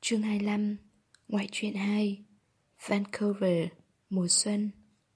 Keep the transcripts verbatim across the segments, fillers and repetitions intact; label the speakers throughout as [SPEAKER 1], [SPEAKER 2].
[SPEAKER 1] Chương hai mươi lăm. Ngoại truyện hai. Vancouver, mùa xuân.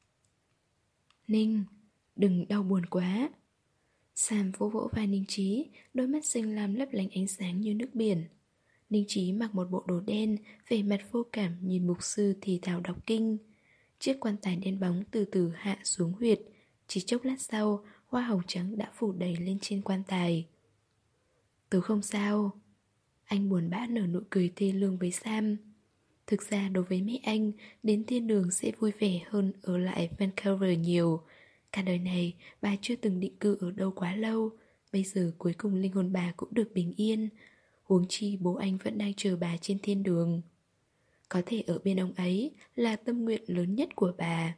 [SPEAKER 1] Ninh, đừng đau buồn quá. Sam vỗ vỗ vai Ninh Chí, đôi mắt xinh lam lấp lánh ánh sáng như nước biển. Ninh Chí mặc một bộ đồ đen, vẻ mặt vô cảm nhìn mục sư thì thào đọc kinh. Chiếc quan tài đen bóng từ từ hạ xuống huyệt. Chỉ chốc lát sau, hoa hồng trắng đã phủ đầy lên trên quan tài. Tớ không sao. Anh buồn bã nở nụ cười thê lương với Sam. Thực ra đối với mẹ anh, đến thiên đường sẽ vui vẻ hơn ở lại Vancouver nhiều. Cả đời này, bà chưa từng định cư ở đâu quá lâu. Bây giờ cuối cùng linh hồn bà cũng được bình yên. Huống chi bố anh vẫn đang chờ bà trên thiên đường. Có thể ở bên ông ấy là tâm nguyện lớn nhất của bà.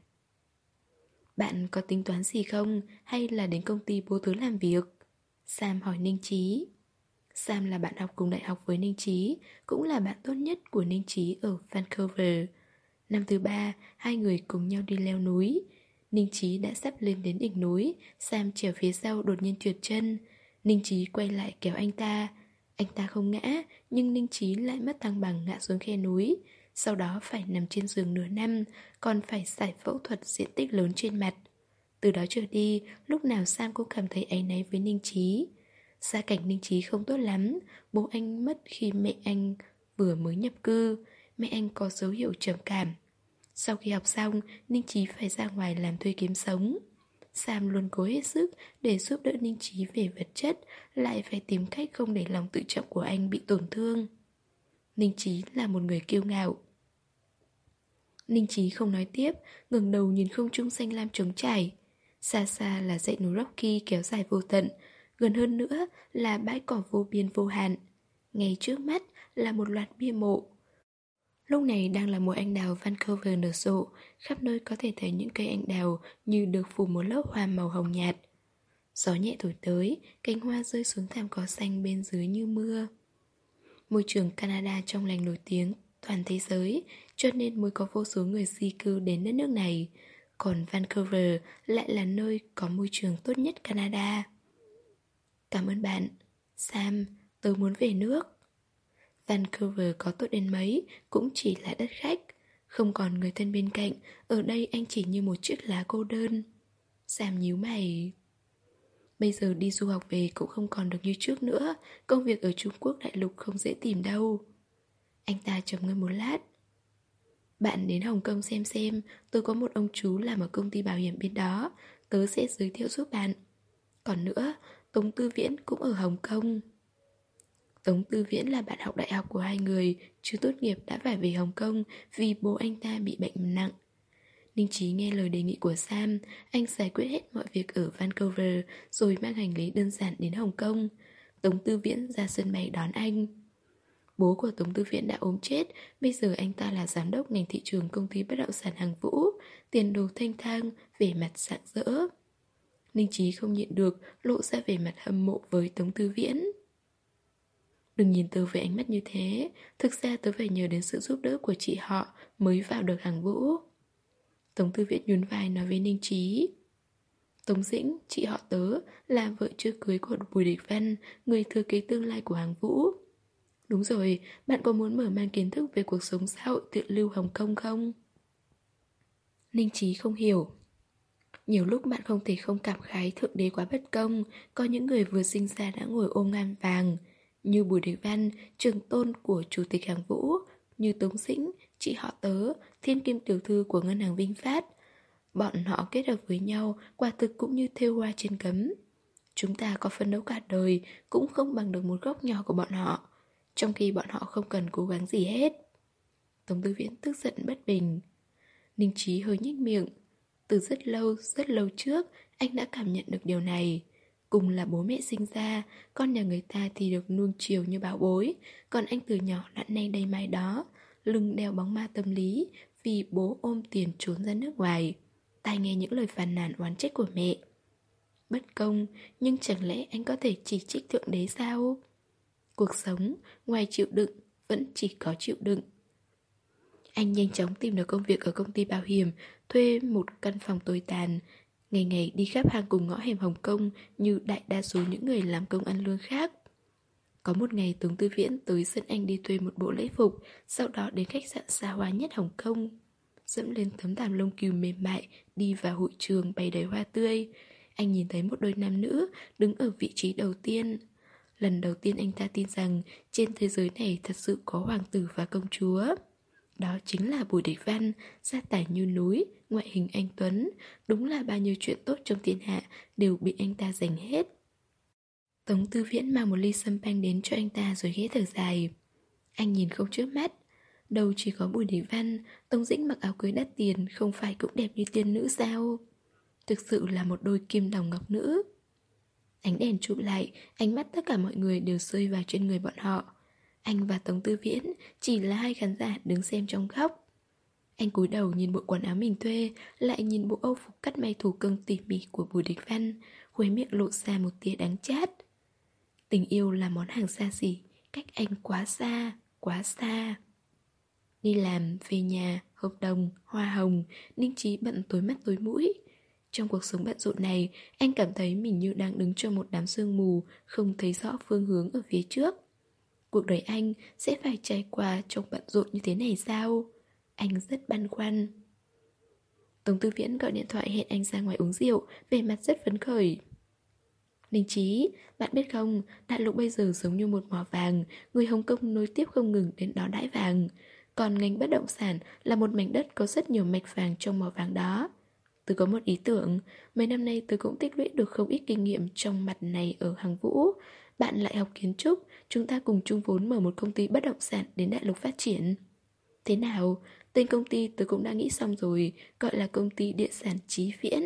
[SPEAKER 1] Bạn có tính toán gì không? Hay là đến công ty bố tớ làm việc? Sam hỏi Ninh Chí. Sam là bạn học cùng đại học với Ninh Chí, cũng là bạn tốt nhất của Ninh Chí ở Vancouver. Năm thứ ba, hai người cùng nhau đi leo núi. Ninh Chí đã sắp lên đến đỉnh núi, Sam trèo phía sau đột nhiên trượt chân. Ninh Chí quay lại kéo anh ta. Anh ta không ngã, nhưng Ninh Chí lại mất thăng bằng ngã xuống khe núi. Sau đó phải nằm trên giường nửa năm, còn phải giải phẫu thuật diện tích lớn trên mặt. Từ đó trở đi, lúc nào Sam cũng cảm thấy áy náy với Ninh Chí. Gia cảnh Ninh Chí không tốt lắm. Bố anh mất khi mẹ anh vừa mới nhập cư. Mẹ anh có dấu hiệu trầm cảm. Sau khi học xong, Ninh Chí phải ra ngoài làm thuê kiếm sống. Sam luôn cố hết sức để giúp đỡ Ninh Chí về vật chất, lại phải tìm cách không để lòng tự trọng của anh bị tổn thương. Ninh Chí là một người kiêu ngạo. Ninh Chí không nói tiếp, ngẩng đầu nhìn không trung xanh lam trống trải. Xa xa là dãy núi Rocky kéo dài vô tận. Gần hơn nữa là bãi cỏ vô biên vô hạn. Ngay trước mắt là một loạt bia mộ. Lúc này đang là mùa anh đào Vancouver nở rộ. Khắp nơi có thể thấy những cây anh đào như được phủ một lớp hoa màu hồng nhạt. Gió nhẹ thổi tới, cánh hoa rơi xuống thảm cỏ xanh bên dưới như mưa. Môi trường Canada trong lành nổi tiếng toàn thế giới, cho nên mới có vô số người di cư đến đất nước này. Còn Vancouver lại là nơi có môi trường tốt nhất Canada. Cảm ơn bạn. Sam, tớ muốn về nước. Vancouver có tốt đến mấy cũng chỉ là đất khách. Không còn người thân bên cạnh. Ở đây anh chỉ như một chiếc lá cô đơn. Sam nhíu mày. Bây giờ đi du học về cũng không còn được như trước nữa. Công việc ở Trung Quốc đại lục không dễ tìm đâu. Anh ta trầm ngâm một lát. Bạn đến Hồng Kông xem xem. Tôi có một ông chú làm ở công ty bảo hiểm bên đó. Tớ sẽ giới thiệu giúp bạn. Còn nữa, Tống Tư Viễn cũng ở Hồng Kông. Tống Tư Viễn là bạn học đại học của hai người, chưa tốt nghiệp đã phải về Hồng Kông vì bố anh ta bị bệnh nặng. Ninh Chí nghe lời đề nghị của Sam, anh giải quyết hết mọi việc ở Vancouver rồi mang hành lý đơn giản đến Hồng Kông. Tống Tư Viễn ra sân bay đón anh. Bố của Tống Tư Viễn đã ốm chết, bây giờ anh ta là giám đốc ngành thị trường công ty bất động sản Hằng Vũ, tiền đồ thanh thang, vẻ mặt rạng rỡ. Ninh Chí không nhịn được, lộ ra vẻ mặt hâm mộ với Tống Tư Viễn. Đừng nhìn tớ với ánh mắt như thế. Thực ra tớ phải nhờ đến sự giúp đỡ của chị họ mới vào được Hằng Vũ. Tống Tư Viễn nhún vai nói với Ninh Chí. Tống Dĩnh, chị họ tớ, là vợ chưa cưới của Bùi Địch Văn, người thừa kế tương lai của Hằng Vũ. Đúng rồi, bạn có muốn mở mang kiến thức về cuộc sống xã hội tiện lưu Hồng Kông không? Ninh Chí không hiểu. Nhiều lúc bạn không thể không cảm khái thượng đế quá bất công. Có những người vừa sinh ra đã ngồi ôm ngang vàng, như Bùi Địch Văn, trường tôn của Chủ tịch Hằng Vũ, như Tống Dĩnh, chị họ tớ, thiên kim tiểu thư của ngân hàng Vinh Phát. Bọn họ kết hợp với nhau, quả thực cũng như thêu hoa trên cấm. Chúng ta có phấn đấu cả đời cũng không bằng được một góc nhỏ của bọn họ, trong khi bọn họ không cần cố gắng gì hết. Tống Tư Viễn tức giận bất bình. Ninh Chí hơi nhếch miệng. Từ rất lâu, rất lâu trước, anh đã cảm nhận được điều này. Cùng là bố mẹ sinh ra, con nhà người ta thì được nuông chiều như bảo bối, còn anh từ nhỏ đã nay đây mai đó, lưng đeo bóng ma tâm lý vì bố ôm tiền trốn ra nước ngoài, tai nghe những lời phàn nàn oán trách của mẹ. Bất công, nhưng chẳng lẽ anh có thể chỉ trích thượng đế sao? Cuộc sống, ngoài chịu đựng, vẫn chỉ có chịu đựng. Anh nhanh chóng tìm được công việc ở công ty bảo hiểm, thuê một căn phòng tồi tàn, ngày ngày đi khắp hang cùng ngõ hẻm Hồng Kông như đại đa số những người làm công ăn lương khác. Có một ngày Tống Tư Viễn tới dẫn anh đi thuê một bộ lễ phục, sau đó đến khách sạn xa hoa nhất Hồng Kông. Dẫm lên tấm thảm lông cừu mềm mại, đi vào hội trường bày đầy hoa tươi. Anh nhìn thấy một đôi nam nữ đứng ở vị trí đầu tiên. Lần đầu tiên anh ta tin rằng trên thế giới này thật sự có hoàng tử và công chúa. Đó chính là Bùi Địch Văn, gia tài như núi, ngoại hình anh tuấn. Đúng là bao nhiêu chuyện tốt trong thiên hạ đều bị anh ta giành hết. Tống Tư Viễn mang một ly sâm panh đến cho anh ta rồi ghé thở dài. Anh nhìn không chớp mắt. Đâu chỉ có Bùi Địch Văn, Tống Dĩnh mặc áo cưới đắt tiền không phải cũng đẹp như tiên nữ sao? Thực sự là một đôi kim đồng ngọc nữ. Ánh đèn chụp lại, ánh mắt tất cả mọi người đều rơi vào trên người bọn họ. Anh và Tống Tư Viễn chỉ là hai khán giả đứng xem trong góc. Anh cúi đầu nhìn bộ quần áo mình thuê, lại nhìn bộ âu phục cắt may thủ công tỉ mỉ của Bùi Địch Văn, khóe miệng lộ ra một tia đắng chát. Tình yêu là món hàng xa xỉ, cách anh quá xa, quá xa. Đi làm, về nhà, hợp đồng, hoa hồng, Ninh Chí bận tối mắt tối mũi. Trong cuộc sống bận rộn này, anh cảm thấy mình như đang đứng trong một đám sương mù, không thấy rõ phương hướng ở phía trước. Cuộc đời anh sẽ phải trải qua trong bận rộn như thế này sao? Anh rất băn khoăn. Tống Tư Viễn gọi điện thoại hẹn anh ra ngoài uống rượu, vẻ mặt rất phấn khởi. Ninh Chí, bạn biết không, đại lục bây giờ giống như một mỏ vàng, người Hồng Kông nối tiếp không ngừng đến đó đãi vàng. Còn ngành bất động sản là một mảnh đất có rất nhiều mạch vàng trong mỏ vàng đó. Tôi có một ý tưởng, mấy năm nay tôi cũng tích lũy được không ít kinh nghiệm trong mặt này ở Hàng Vũ. Bạn lại học kiến trúc, chúng ta cùng chung vốn mở một công ty bất động sản đến đại lục phát triển. Thế nào, tên công ty tôi cũng đã nghĩ xong rồi, gọi là công ty địa sản Chí Viễn.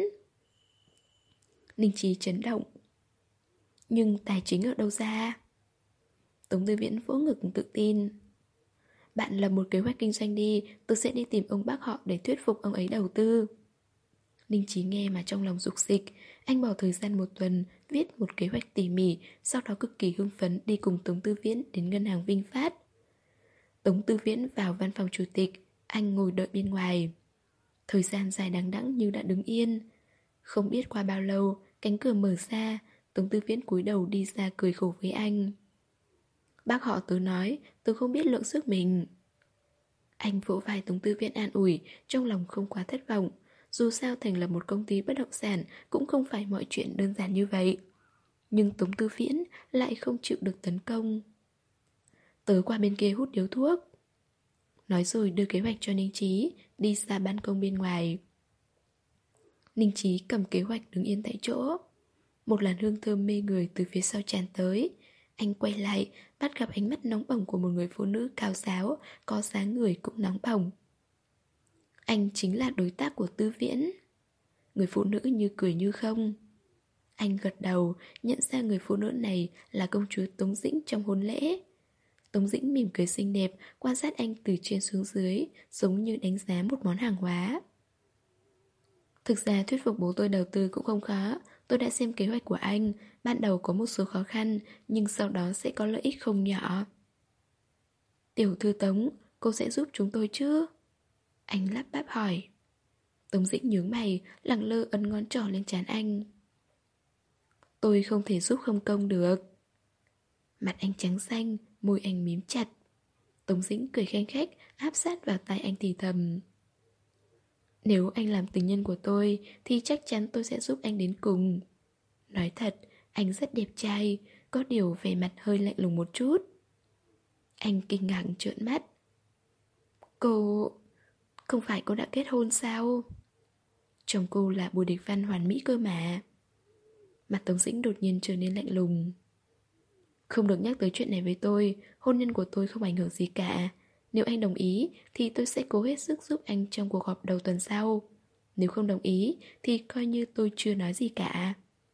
[SPEAKER 1] Ninh Chí chấn động. Nhưng tài chính ở đâu ra? Tống Tư Viễn vỗ ngực tự tin. Bạn lập một kế hoạch kinh doanh đi, tôi sẽ đi tìm ông bác họ để thuyết phục ông ấy đầu tư. Ninh Chí nghe mà trong lòng rục dịch. Anh bỏ thời gian một tuần viết một kế hoạch tỉ mỉ, sau đó cực kỳ hưng phấn đi cùng Tống Tư Viễn đến ngân hàng Vinh Phát. Tống Tư Viễn vào văn phòng chủ tịch, anh ngồi đợi bên ngoài. Thời gian dài đằng đẵng như đã đứng yên. Không biết qua bao lâu, cánh cửa mở ra, Tống Tư Viễn cúi đầu đi ra cười khổ với anh. Bác họ tớ nói, tớ không biết lượng sức mình. Anh vỗ vai Tống Tư Viễn an ủi, trong lòng không quá thất vọng. Dù sao thành lập một công ty bất động sản cũng không phải mọi chuyện đơn giản như vậy. Nhưng Tống Tư Viễn lại không chịu được tấn công. Tớ qua bên kia hút điếu thuốc. Nói rồi đưa kế hoạch cho Ninh Chí, đi ra ban công bên ngoài. Ninh Chí cầm kế hoạch đứng yên tại chỗ. Một làn hương thơm mê người từ phía sau tràn tới. Anh quay lại, bắt gặp ánh mắt nóng bỏng của một người phụ nữ cao giáo, có dáng người cũng nóng bỏng. Anh chính là đối tác của Tư Viễn. Người phụ nữ như cười như không. Anh gật đầu, nhận ra người phụ nữ này là công chúa Tống Dĩnh trong hôn lễ. Tống Dĩnh mỉm cười xinh đẹp, quan sát anh từ trên xuống dưới, giống như đánh giá một món hàng hóa. Thực ra thuyết phục bố tôi đầu tư cũng không khó. Tôi đã xem kế hoạch của anh. Ban đầu có một số khó khăn, nhưng sau đó sẽ có lợi ích không nhỏ. Tiểu thư Tống, cô sẽ giúp chúng tôi chứ? Anh lắp bắp hỏi. Tống Dĩnh nhướng mày, lẳng lơ ấn ngón trỏ lên trán anh. Tôi không thể giúp không công được. Mặt anh trắng xanh, môi anh mím chặt. Tống Dĩnh cười khanh khách, áp sát vào tai anh thì thầm. Nếu anh làm tình nhân của tôi thì chắc chắn tôi sẽ giúp anh đến cùng. Nói thật, anh rất đẹp trai, có điều vẻ mặt hơi lạnh lùng một chút. Anh kinh ngạc trợn mắt. Cô... không phải cô đã kết hôn sao? Chồng cô là Bùi Địch Văn hoàn mỹ cơ mà. Mặt Tống Dĩnh đột nhiên trở nên lạnh lùng. Không được nhắc tới chuyện này với tôi, hôn nhân của tôi không ảnh hưởng gì cả. Nếu anh đồng ý thì tôi sẽ cố hết sức giúp anh trong cuộc họp đầu tuần sau. Nếu không đồng ý thì coi như tôi chưa nói gì cả.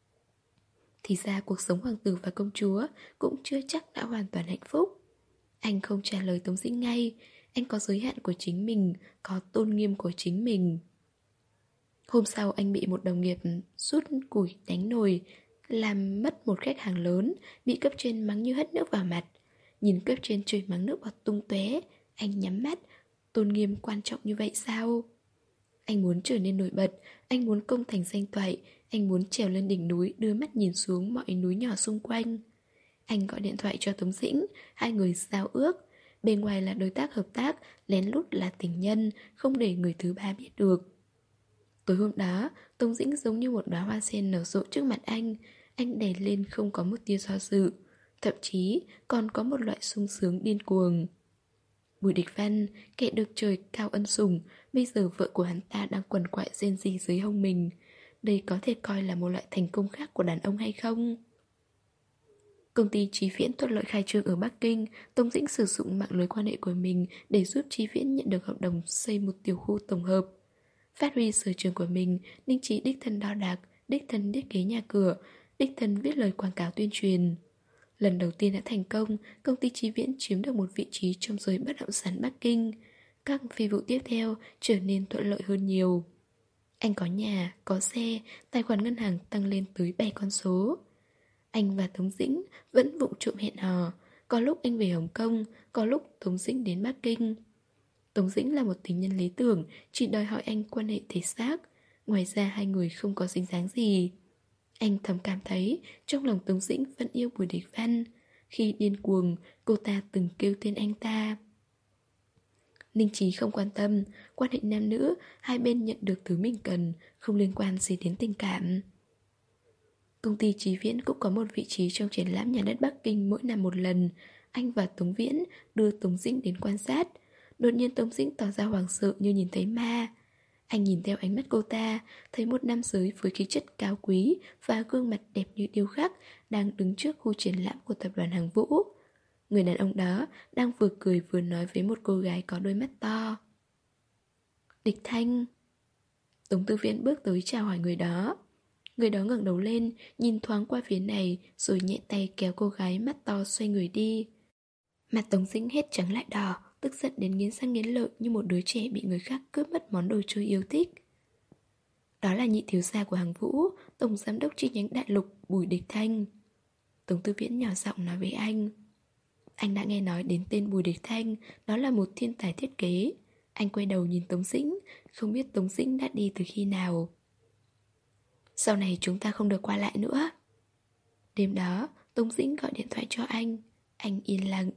[SPEAKER 1] Thì ra cuộc sống hoàng tử và công chúa cũng chưa chắc đã hoàn toàn hạnh phúc. Anh không trả lời Tống Dĩnh ngay. Anh có giới hạn của chính mình, có tôn nghiêm của chính mình. Hôm sau anh bị một đồng nghiệp rút củi đánh nồi, làm mất một khách hàng lớn, bị cấp trên mắng như hất nước vào mặt. Nhìn cấp trên chửi mắng nước bọt tung tóe, anh nhắm mắt. Tôn nghiêm quan trọng như vậy sao? Anh muốn trở nên nổi bật, anh muốn công thành danh toại, anh muốn trèo lên đỉnh núi đưa mắt nhìn xuống mọi núi nhỏ xung quanh. Anh gọi điện thoại cho Tống Dĩnh, hai người giao ước. Bên ngoài là đối tác hợp tác, lén lút là tình nhân, không để người thứ ba biết được. Tối hôm đó, Tống Dĩnh giống như một đóa hoa sen nở rộ trước mặt anh. Anh đè lên không có một tia do dự, thậm chí còn có một loại sung sướng điên cuồng. Bùi Địch Văn, kẻ được trời cao ân sủng, bây giờ vợ của hắn ta đang quằn quại rên rỉ dưới hông mình. Đây có thể coi là một loại thành công khác của đàn ông hay không? Công ty Chí Viễn thuận lợi khai trương ở Bắc Kinh. Tống Dĩnh sử dụng mạng lưới quan hệ của mình để giúp Chí Viễn nhận được hợp đồng xây một tiểu khu tổng hợp. Phát huy sở trường của mình, Ninh Chí đích thân đo đạc, đích thân thiết kế nhà cửa, đích thân viết lời quảng cáo tuyên truyền. Lần đầu tiên đã thành công, công ty Chí Viễn chiếm được một vị trí trong giới bất động sản Bắc Kinh. Các phi vụ tiếp theo trở nên thuận lợi hơn nhiều. Anh có nhà, có xe, tài khoản ngân hàng tăng lên tới bảy con số. Anh và Tống Dĩnh vẫn vụng trộm hẹn hò. Có lúc anh về Hồng Kông, có lúc Tống Dĩnh đến Bắc Kinh. Tống Dĩnh là một tình nhân lý tưởng, chỉ đòi hỏi anh quan hệ thể xác. Ngoài ra hai người không có dính dáng gì. Anh thầm cảm thấy trong lòng Tống Dĩnh vẫn yêu Bùi Địch Văn. Khi điên cuồng, cô ta từng kêu tên anh ta. Ninh Chí không quan tâm, quan hệ nam nữ, hai bên nhận được thứ mình cần, không liên quan gì đến tình cảm. Công ty Chí Viễn cũng có một vị trí trong triển lãm nhà đất Bắc Kinh mỗi năm một lần. Anh và Tống Viễn đưa Tống Dĩnh đến quan sát. Đột nhiên Tống Dĩnh tỏ ra hoảng sợ như nhìn thấy ma. Anh nhìn theo ánh mắt cô ta, thấy một nam giới với khí chất cao quý và gương mặt đẹp như điêu khắc đang đứng trước khu triển lãm của tập đoàn Hàng Vũ. Người đàn ông đó đang vừa cười vừa nói với một cô gái có đôi mắt to. Địch Thanh. Tống Tư Viễn bước tới chào hỏi người đó. Người đó ngẩng đầu lên, nhìn thoáng qua phía này, rồi nhẹ tay kéo cô gái mắt to xoay người đi. Mặt Tống Dĩnh hết trắng lại đỏ, tức giận đến nghiến răng nghiến lợi như một đứa trẻ bị người khác cướp mất món đồ chơi yêu thích. Đó là nhị thiếu gia của Hàng Vũ, tổng giám đốc chi nhánh đại lục Bùi Địch Thanh. Tống Tư Viễn nhỏ giọng nói với anh. Anh đã nghe nói đến tên Bùi Địch Thanh, đó là một thiên tài thiết kế. Anh quay đầu nhìn Tống Dĩnh, không biết Tống Dĩnh đã đi từ khi nào. Sau này chúng ta không được qua lại nữa. Đêm đó, Tống Dĩnh gọi điện thoại cho anh. Anh yên lặng.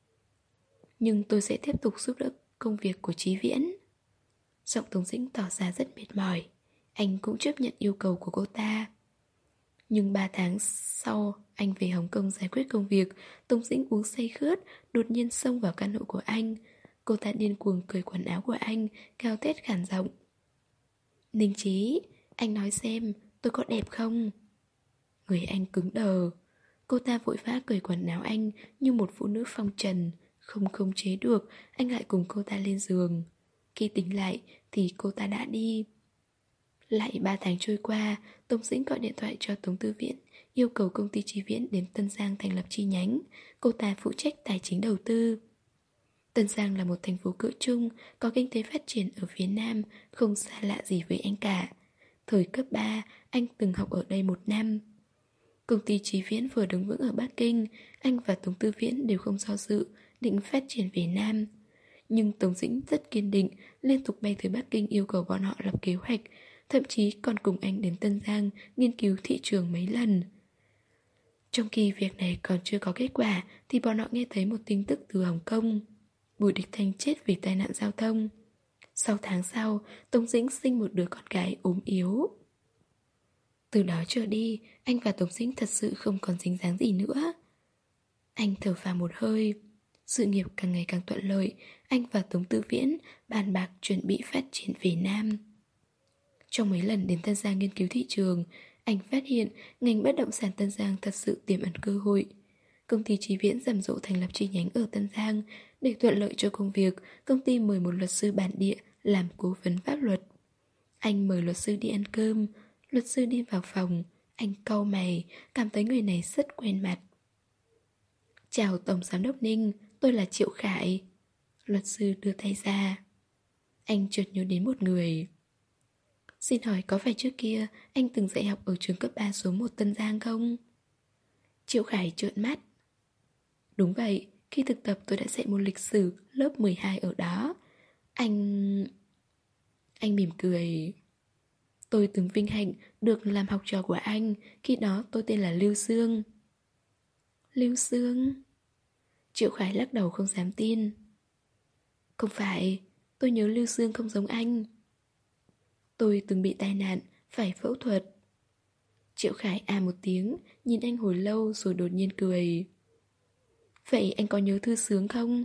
[SPEAKER 1] Nhưng tôi sẽ tiếp tục giúp đỡ công việc của Chí Viễn. Giọng Tống Dĩnh tỏ ra rất mệt mỏi. Anh cũng chấp nhận yêu cầu của cô ta. Nhưng ba tháng sau, anh về Hồng Kông giải quyết công việc. Tống Dĩnh uống say khướt, đột nhiên xông vào căn hộ của anh. Cô ta điên cuồng cởi quần áo của anh, cao thét khản giọng. Ninh Chí, anh nói xem, tôi có đẹp không? Người anh cứng đờ. Cô ta vội vã cởi quần áo anh như một phụ nữ phong trần. Không khống chế được, anh lại cùng cô ta lên giường. Khi tỉnh lại thì cô ta đã đi. Lại ba tháng trôi qua, Tống Dĩnh gọi điện thoại cho Tống Tư Viễn, yêu cầu công ty Chí Viễn đến Tân Giang thành lập chi nhánh. Cô ta phụ trách tài chính đầu tư. Tân Giang là một thành phố cỡ trung, có kinh tế phát triển ở phía Nam, không xa lạ gì với anh cả. Thời cấp ba, anh từng học ở đây một năm. Công ty Chí Viễn vừa đứng vững ở Bắc Kinh, anh và Tống Tư Viễn đều không do dự, định phát triển về Nam. Nhưng Tống Dĩnh rất kiên định, liên tục bay tới Bắc Kinh yêu cầu bọn họ lập kế hoạch, thậm chí còn cùng anh đến Tân Giang nghiên cứu thị trường mấy lần. Trong khi việc này còn chưa có kết quả thì bọn họ nghe thấy một tin tức từ Hồng Kông. Bùi Địch Thanh chết vì tai nạn giao thông. Sau tháng sau, Tống Dĩnh sinh một đứa con gái ốm yếu. Từ đó trở đi, anh và Tống Dĩnh thật sự không còn dính dáng gì nữa. Anh thở phào một hơi. Sự nghiệp càng ngày càng thuận lợi, anh và Tống Tư Viễn bàn bạc chuẩn bị phát triển về Nam. Trong mấy lần đến Tân Giang nghiên cứu thị trường, anh phát hiện ngành bất động sản Tân Giang thật sự tiềm ẩn cơ hội. Công ty Chí Viễn rầm rộ thành lập chi nhánh ở Tân Giang. Để thuận lợi cho công việc, công ty mời một luật sư bản địa làm cố vấn pháp luật. Anh mời luật sư đi ăn cơm. Luật sư đi vào phòng, anh cau mày, cảm thấy người này rất quen mặt. Chào Tổng Giám đốc Ninh, tôi là Triệu Khải. Luật sư đưa tay ra. Anh chợt nhớ đến một người. Xin hỏi có phải trước kia anh từng dạy học ở trường cấp ba số một Tân Giang không? Triệu Khải trợn mắt. Đúng vậy, khi thực tập tôi đã dạy môn lịch sử lớp mười hai ở đó. Anh... Anh mỉm cười. Tôi từng vinh hạnh được làm học trò của anh. Khi đó tôi tên là Lưu Dương. Lưu Dương. Triệu Khải lắc đầu không dám tin. Không phải, tôi nhớ Lưu Dương không giống anh. Tôi từng bị tai nạn, phải phẫu thuật. Triệu Khải à một tiếng, nhìn anh hồi lâu rồi đột nhiên cười. Vậy anh có nhớ Thư Sướng không?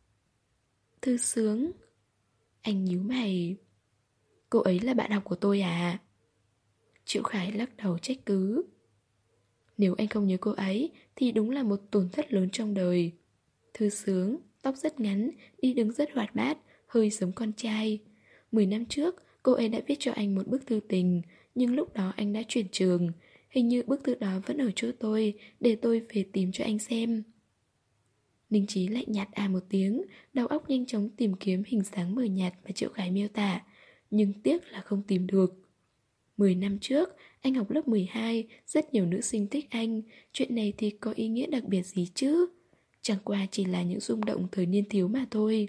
[SPEAKER 1] Thư Sướng? Anh nhíu mày. Cô ấy là bạn học của tôi à? Triệu Khải lắc đầu trách cứ. Nếu anh không nhớ cô ấy thì đúng là một tổn thất lớn trong đời. Thư Sướng, tóc rất ngắn, đi đứng rất hoạt bát, hơi giống con trai. Mười năm trước, cô ấy đã viết cho anh một bức thư tình, nhưng lúc đó anh đã chuyển trường. Hình như bức thư đó vẫn ở chỗ tôi, để tôi về tìm cho anh xem. Ninh Chí lạnh nhạt à một tiếng, đầu óc nhanh chóng tìm kiếm hình dáng mờ nhạt mà Triệu Khải miêu tả, nhưng tiếc là không tìm được. Mười năm trước, anh học lớp mười hai, rất nhiều nữ sinh thích anh, chuyện này thì có ý nghĩa đặc biệt gì chứ? Chẳng qua chỉ là những rung động thời niên thiếu mà thôi.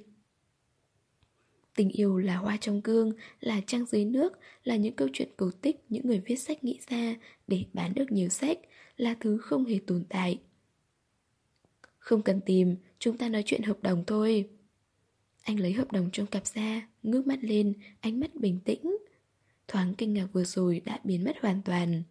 [SPEAKER 1] Tình yêu là hoa trong gương, là trăng dưới nước, là những câu chuyện cổ tích những người viết sách nghĩ ra để bán được nhiều sách, là thứ không hề tồn tại. Không cần tìm, chúng ta nói chuyện hợp đồng thôi. Anh lấy hợp đồng trong cặp ra, ngước mắt lên, ánh mắt bình tĩnh. Thoáng kinh ngạc vừa rồi đã biến mất hoàn toàn.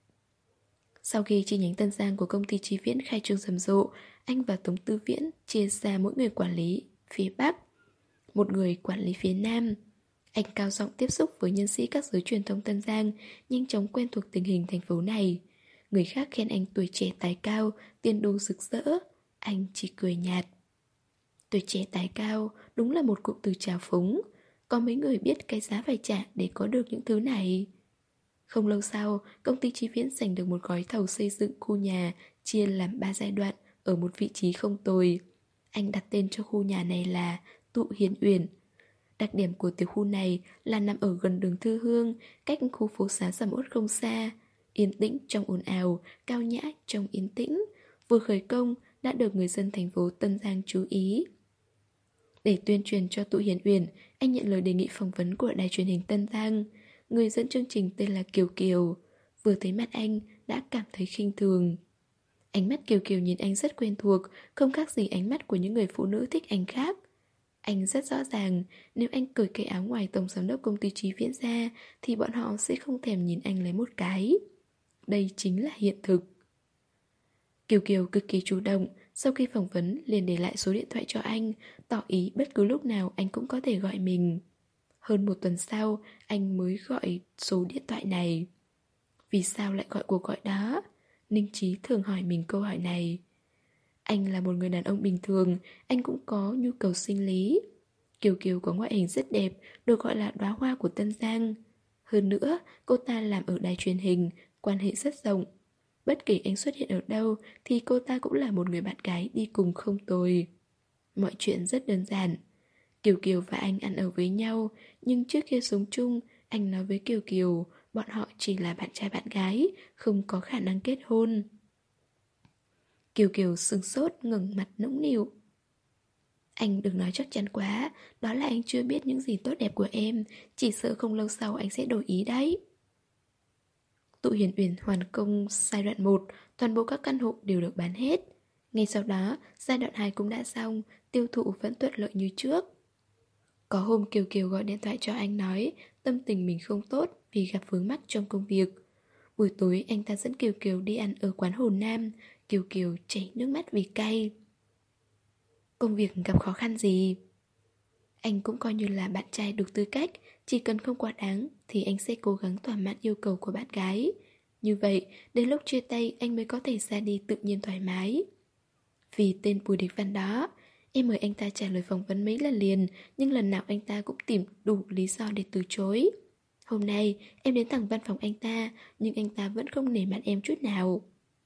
[SPEAKER 1] Sau khi chi nhánh Tân Giang của công ty Chí Viễn khai trương rầm rộ, anh và Tống Tư Viễn chia ra mỗi người quản lý phía Bắc, một người quản lý phía Nam. Anh cao giọng tiếp xúc với nhân sĩ các giới truyền thông Tân Giang, nhanh chóng quen thuộc tình hình thành phố này. Người khác khen anh tuổi trẻ tài cao, tiền đồ rực rỡ. Anh chỉ cười nhạt. Tuổi trẻ tài cao đúng là một cụm từ trào phúng. Có mấy người biết cái giá phải trả để có được những thứ này. Không lâu sau, công ty Chí Viễn giành được một gói thầu xây dựng khu nhà chia làm ba giai đoạn ở một vị trí không tồi. Anh đặt tên cho khu nhà này là Tụ Hiền Uyển. Đặc điểm của tiểu khu này là nằm ở gần đường Thư Hương, cách khu phố xá sầm uất không xa. Yên tĩnh trong ồn ào, cao nhã trong yên tĩnh. Vừa khởi công đã được người dân thành phố Tân Giang chú ý. Để tuyên truyền cho Tụ Hiền Uyển, anh nhận lời đề nghị phỏng vấn của đài truyền hình Tân Giang. Người dẫn chương trình tên là Kiều Kiều. Vừa thấy mặt anh đã cảm thấy khinh thường. Ánh mắt Kiều Kiều nhìn anh rất quen thuộc, không khác gì ánh mắt của những người phụ nữ thích anh khác. Anh rất rõ ràng, nếu anh cởi cái áo ngoài tổng giám đốc công ty Chí Viễn ra thì bọn họ sẽ không thèm nhìn anh lấy một cái. Đây chính là hiện thực. Kiều Kiều cực kỳ chủ động, sau khi phỏng vấn liền để lại số điện thoại cho anh, tỏ ý bất cứ lúc nào anh cũng có thể gọi mình. Hơn một tuần sau, anh mới gọi số điện thoại này. Vì sao lại gọi cuộc gọi đó? Ninh Chí thường hỏi mình câu hỏi này. Anh là một người đàn ông bình thường, anh cũng có nhu cầu sinh lý. Kiều Kiều có ngoại hình rất đẹp, được gọi là đóa hoa của Tân Giang. Hơn nữa, cô ta làm ở đài truyền hình, quan hệ rất rộng. Bất kể anh xuất hiện ở đâu thì cô ta cũng là một người bạn gái đi cùng không tồi. Mọi chuyện rất đơn giản. Kiều Kiều và anh ăn ở với nhau, nhưng trước khi sống chung, anh nói với Kiều Kiều, bọn họ chỉ là bạn trai bạn gái, không có khả năng kết hôn. Kiều Kiều sững sốt ngẩng mặt nũng nịu. Anh đừng nói chắc chắn quá, đó là anh chưa biết những gì tốt đẹp của em, chỉ sợ không lâu sau anh sẽ đổi ý đấy. Tụ Hiền Uyển hoàn công giai đoạn một, toàn bộ các căn hộ đều được bán hết. Ngay sau đó, giai đoạn hai cũng đã xong, tiêu thụ vẫn thuận lợi như trước. Có hôm Kiều Kiều gọi điện thoại cho anh nói tâm tình mình không tốt vì gặp vướng mắc trong công việc. Buổi tối anh ta dẫn Kiều Kiều đi ăn ở quán Hồ Nam. Kiều Kiều chảy nước mắt vì cay. Công việc gặp khó khăn gì? Anh cũng coi như là bạn trai đủ tư cách, chỉ cần không quá đáng thì anh sẽ cố gắng thỏa mãn yêu cầu của bạn gái. Như vậy, đến lúc chia tay anh mới có thể ra đi tự nhiên thoải mái. Vì tên Bùi Địch Văn đó, em mời anh ta trả lời phỏng vấn mấy lần liền, nhưng lần nào anh ta cũng tìm đủ lý do để từ chối. Hôm nay, em đến thẳng văn phòng anh ta, nhưng anh ta vẫn không nể mặt em chút nào.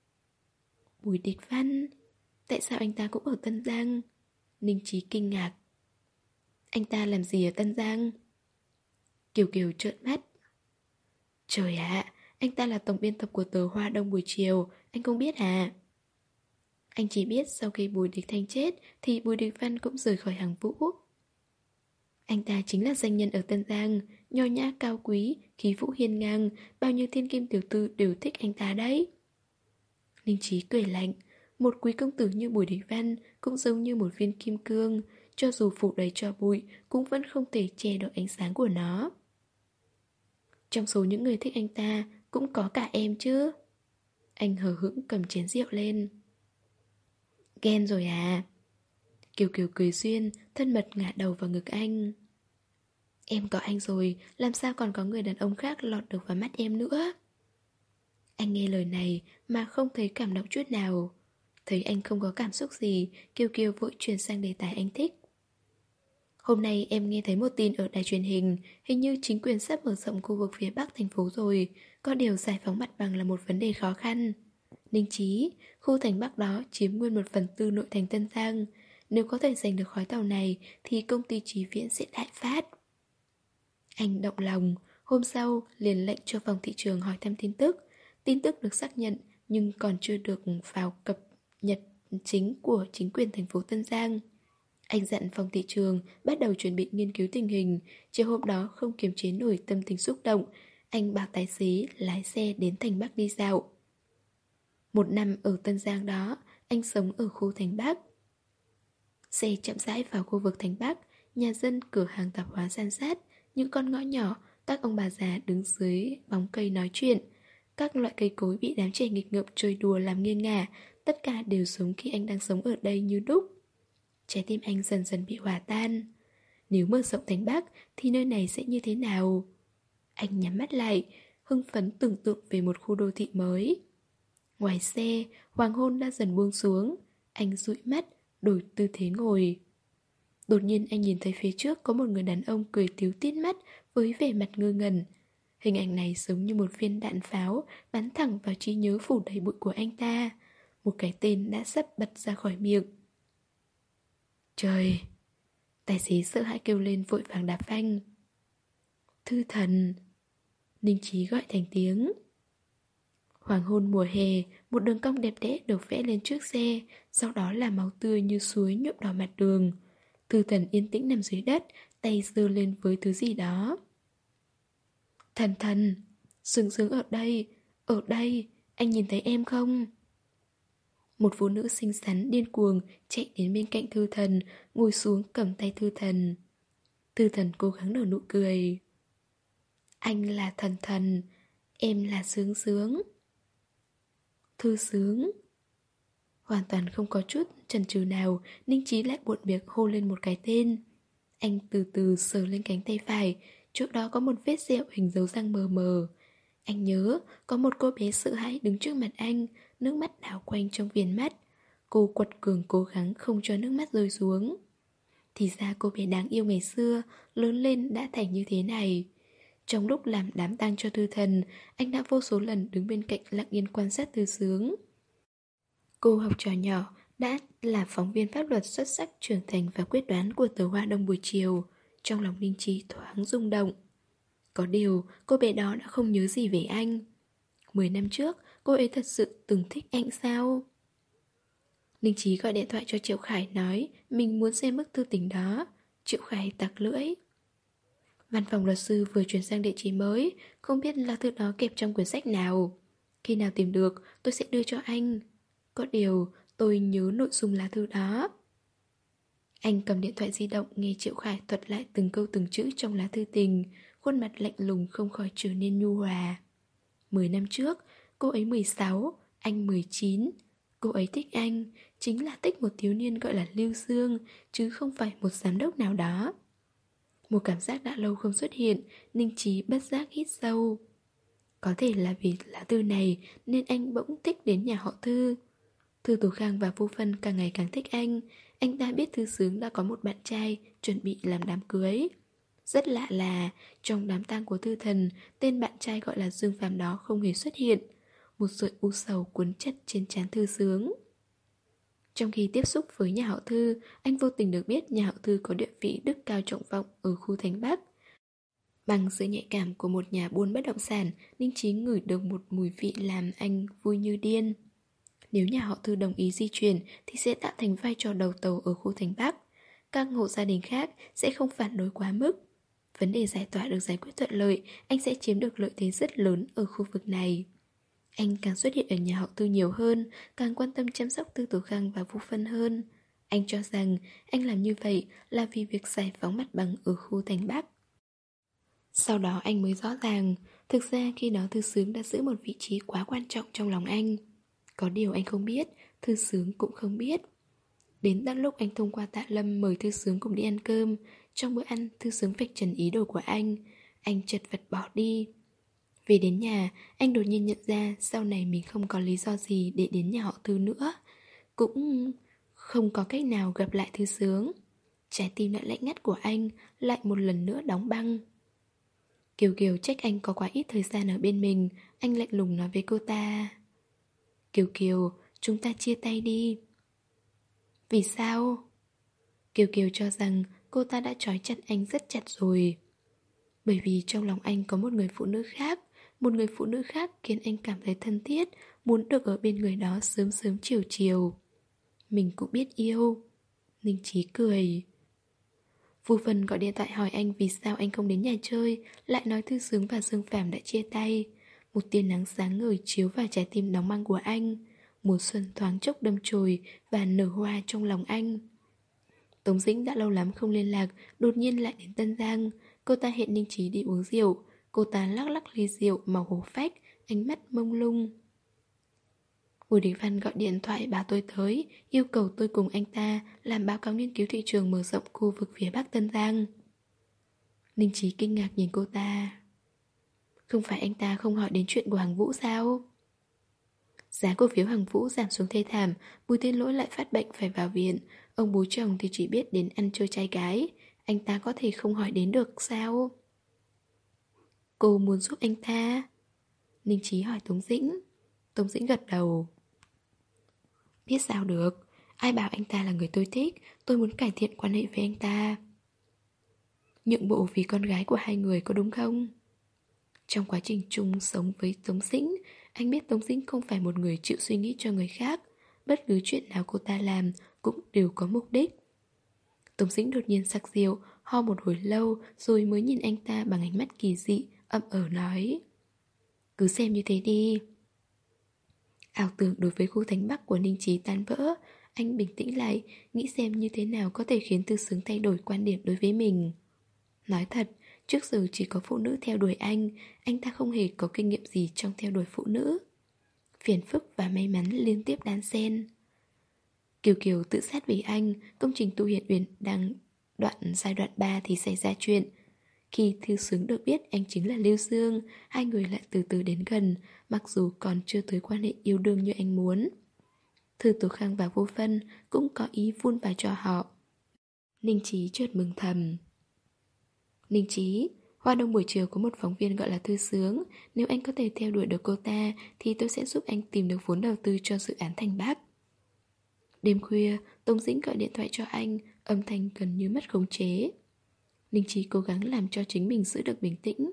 [SPEAKER 1] Bùi Địch Văn? Tại sao anh ta cũng ở Tân Giang? Ninh Chí kinh ngạc. Anh ta làm gì ở Tân Giang? Kiều Kiều trợn mắt. Trời ạ, anh ta là tổng biên tập của tờ Hoa Đông buổi chiều, anh không biết à? Anh chỉ biết sau khi Bùi Địch Thanh chết thì Bùi Địch Văn cũng rời khỏi hàng vũ. Anh ta chính là danh nhân ở Tân Giang, nho nhã cao quý, khí vũ hiên ngang, bao nhiêu thiên kim tiểu thư đều thích anh ta đấy. Ninh Chí cười lạnh, Một quý công tử như Bùi Địch Văn cũng giống như một viên kim cương, cho dù phủ đầy tro bụi cũng vẫn không thể che được ánh sáng của nó. Trong số những người thích anh ta cũng có cả em chứ. Anh hờ hững cầm chén rượu lên. Ghen rồi à? Kiều Kiều cười duyên, thân mật ngả đầu vào ngực anh. Em có anh rồi, làm sao còn có người đàn ông khác lọt được vào mắt em nữa? Anh nghe lời này mà không thấy cảm động chút nào. Thấy anh không có cảm xúc gì, Kiều Kiều vội chuyển sang đề tài anh thích. Hôm nay em nghe thấy một tin ở đài truyền hình, hình như chính quyền sắp mở rộng khu vực phía Bắc thành phố rồi, có điều giải phóng mặt bằng là một vấn đề khó khăn. Ninh Chí, khu thành Bắc đó chiếm nguyên một phần tư nội thành Tân Giang. Nếu có thể giành được khói tàu này thì công ty Chí Viễn sẽ đại phát. Anh động lòng, hôm sau liền lệnh cho phòng thị trường hỏi thăm tin tức. Tin tức được xác nhận nhưng còn chưa được vào cập nhật chính của chính quyền thành phố Tân Giang. Anh dặn phòng thị trường bắt đầu chuẩn bị nghiên cứu tình hình. Chiều hôm đó không kiềm chế nổi tâm tình xúc động, anh bảo tài xế lái xe đến thành Bắc đi dạo. Một năm ở Tân Giang đó, anh sống ở khu thành Bắc. Xe chậm rãi vào khu vực thành Bắc, nhà dân, cửa hàng tạp hóa san sát, những con ngõ nhỏ, các ông bà già đứng dưới bóng cây nói chuyện. Các loại cây cối bị đám trẻ nghịch ngợm chơi đùa làm nghiêng ngả, tất cả đều giống khi anh đang sống ở đây như đúc. Trái tim anh dần dần bị hòa tan. Nếu mở rộng thành Bắc thì nơi này sẽ như thế nào? Anh nhắm mắt lại, hưng phấn tưởng tượng về một khu đô thị mới. Ngoài xe, hoàng hôn đã dần buông xuống. Anh dụi mắt, đổi tư thế ngồi. Đột nhiên anh nhìn thấy phía trước có một người đàn ông cười tíu tít mắt với vẻ mặt ngơ ngẩn. Hình ảnh này giống như một viên đạn pháo bắn thẳng vào trí nhớ phủ đầy bụi của anh ta. Một cái tên đã sắp bật ra khỏi miệng. Trời! Tài xế sợ hãi kêu lên vội vàng đạp phanh. Thư thần! Ninh Chí gọi thành tiếng. Hoàng hôn mùa hè, một đường cong đẹp đẽ được vẽ lên trước xe, sau đó là máu tươi như suối nhuộm đỏ mặt đường. Thư thần yên tĩnh nằm dưới đất, tay giơ lên với thứ gì đó. Thần thần! Sướng sướng ở đây! Ở đây! Anh nhìn thấy em không? Một phụ nữ xinh xắn điên cuồng chạy đến bên cạnh thư thần, ngồi xuống cầm tay thư thần. Thư thần cố gắng nở nụ cười. Anh là thần thần, em là sướng sướng. Thư sướng. Hoàn toàn không có chút chần chừ nào, Ninh Chí lại buột miệng hô lên một cái tên. Anh từ từ sờ lên cánh tay phải, chỗ đó có một vết sẹo hình dấu răng mờ mờ. Anh nhớ có một cô bé sợ hãi đứng trước mặt anh, nước mắt đảo quanh trong viền mắt. Cô quật cường cố gắng không cho nước mắt rơi xuống. Thì ra cô bé đáng yêu ngày xưa lớn lên đã thành như thế này. Trong lúc làm đám tang cho thư thần, anh đã vô số lần đứng bên cạnh lặng yên quan sát Thư Sướng. Cô học trò nhỏ đã là phóng viên pháp luật xuất sắc, trưởng thành và quyết đoán của tờ Hoa Đông buổi chiều. Trong lòng Ninh Chí thoáng rung động. Có điều, cô bé đó đã không nhớ gì về anh. Mười năm trước, cô ấy thật sự từng thích anh sao? Ninh Chí gọi điện thoại cho Triệu Khải nói mình muốn xem bức thư tình đó. Triệu Khải tặc lưỡi. Văn phòng luật sư vừa chuyển sang địa chỉ mới, không biết là thư đó kẹp trong quyển sách nào. Khi nào tìm được, tôi sẽ đưa cho anh. Có điều, tôi nhớ nội dung lá thư đó. Anh cầm điện thoại di động nghe Triệu Khải thuật lại từng câu từng chữ trong lá thư tình, khuôn mặt lạnh lùng không khỏi trở nên nhu hòa. Mười năm trước, cô ấy mười sáu, anh mười chín. Cô ấy thích anh, chính là thích một thiếu niên gọi là Lưu Dương, chứ không phải một giám đốc nào đó. Một cảm giác đã lâu không xuất hiện, Ninh Chí bất giác hít sâu. Có thể là vì lá thư này nên anh bỗng thích đến nhà họ Thư. Thư Tú Khang và Vu Phân càng ngày càng thích anh. Anh ta biết Thư Sướng đã có một bạn trai chuẩn bị làm đám cưới. Rất lạ là trong đám tang của Thư Thần, tên bạn trai gọi là Dương Phàm đó không hề xuất hiện. Một sợi u sầu cuốn chất trên trán Thư Sướng. Trong khi tiếp xúc với nhà họ Thư, anh vô tình được biết nhà họ Thư có địa vị đức cao trọng vọng ở khu thành Bắc. Bằng sự nhạy cảm của một nhà buôn bất động sản, Ninh Chí ngửi được một mùi vị làm anh vui như điên. Nếu nhà họ Thư đồng ý di chuyển thì sẽ tạo thành vai trò đầu tàu ở khu thành Bắc. Các hộ gia đình khác sẽ không phản đối quá mức. Vấn đề giải tỏa được giải quyết thuận lợi, anh sẽ chiếm được lợi thế rất lớn ở khu vực này. Anh càng xuất hiện ở nhà họ Tư nhiều hơn, càng quan tâm chăm sóc Tư Tố Khang và Vũ Phân hơn. Anh cho rằng anh làm như vậy là vì việc giải phóng mặt bằng ở khu thành Bắc. Sau đó anh mới rõ ràng, thực ra khi đó Thư Sướng đã giữ một vị trí quá quan trọng trong lòng anh. Có điều anh không biết, Thư Sướng cũng không biết. Đến tận lúc anh thông qua Tạ Lâm mời Thư Sướng cùng đi ăn cơm, trong bữa ăn Thư Sướng vạch trần ý đồ của anh. Anh chật vật bỏ đi. Về đến nhà, anh đột nhiên nhận ra sau này mình không có lý do gì để đến nhà họ Thư nữa. Cũng không có cách nào gặp lại Thư Sướng. Trái tim đã lạnh ngắt của anh lại một lần nữa đóng băng. Kiều Kiều trách anh có quá ít thời gian ở bên mình. Anh lạnh lùng nói với cô ta: Kiều Kiều, chúng ta chia tay đi. Vì sao? Kiều Kiều cho rằng cô ta đã trói chặt anh rất chặt rồi. Bởi vì trong lòng anh có một người phụ nữ khác. Một người phụ nữ khác khiến anh cảm thấy thân thiết, muốn được ở bên người đó sớm sớm chiều chiều. Mình cũng biết yêu. Ninh Chí cười. Vu Vân gọi điện thoại hỏi anh vì sao anh không đến nhà chơi, lại nói Thư Sướng và Dương Phàm đã chia tay. Một tia nắng sáng ngời chiếu vào trái tim đóng băng của anh. Mùa xuân thoáng chốc đâm chồi và nở hoa trong lòng anh. Tống Dĩnh đã lâu lắm không liên lạc, đột nhiên lại đến Tân Giang. Cô ta hẹn Ninh Chí đi uống rượu. Cô ta lắc lắc ly rượu màu hổ phách, ánh mắt mông lung. Bùi Đình Văn gọi điện thoại bảo tôi tới, yêu cầu tôi cùng anh ta làm báo cáo nghiên cứu thị trường mở rộng khu vực phía Bắc Tân Giang. Ninh Chí kinh ngạc nhìn cô ta. Không phải anh ta không hỏi đến chuyện của Hằng Vũ sao? Giá cổ phiếu Hằng Vũ giảm xuống thê thảm, Bùi Tiên Lỗi lại phát bệnh phải vào viện. Ông bố chồng thì chỉ biết đến ăn chơi trai gái. Anh ta có thể không hỏi đến được sao? Cô muốn giúp anh ta? Ninh Chí hỏi Tống Dĩnh. Tống Dĩnh gật đầu. Biết sao được, ai bảo anh ta là người tôi thích, tôi muốn cải thiện quan hệ với anh ta. Nhượng bộ vì con gái của hai người có đúng không? Trong quá trình chung sống với Tống Dĩnh, anh biết Tống Dĩnh không phải một người chịu suy nghĩ cho người khác. Bất cứ chuyện nào cô ta làm cũng đều có mục đích. Tống Dĩnh đột nhiên sặc rượu, ho một hồi lâu rồi mới nhìn anh ta bằng ánh mắt kỳ dị, ậm ờ nói: Cứ xem như thế đi. Ảo tưởng đối với khu Thánh Bắc của Ninh Chí tan vỡ. Anh bình tĩnh lại, nghĩ xem như thế nào có thể khiến Tư Sướng thay đổi quan điểm đối với mình. Nói thật, trước giờ chỉ có phụ nữ theo đuổi anh, anh ta không hề có kinh nghiệm gì trong theo đuổi phụ nữ. Phiền phức và may mắn liên tiếp đan xen. Kiều Kiều tự sát vì anh, công trình tu Hiện Uyển đang đoạn giai đoạn ba thì xảy ra chuyện. Khi Thư Sướng được biết anh chính là Lưu Dương, hai người lại từ từ đến gần, mặc dù còn chưa tới quan hệ yêu đương như anh muốn. Thư Tố Khang và Vô Phân cũng có ý vun vào cho họ. Ninh Chí chợt mừng thầm. Ninh Chí, Hoa Đông buổi chiều có một phóng viên gọi là Thư Sướng. Nếu anh có thể theo đuổi được cô ta thì tôi sẽ giúp anh tìm được vốn đầu tư cho dự án Thành Bắc. Đêm khuya, Tống Dĩnh gọi điện thoại cho anh, âm thanh gần như mất khống chế. Ninh Chí cố gắng làm cho chính mình giữ được bình tĩnh.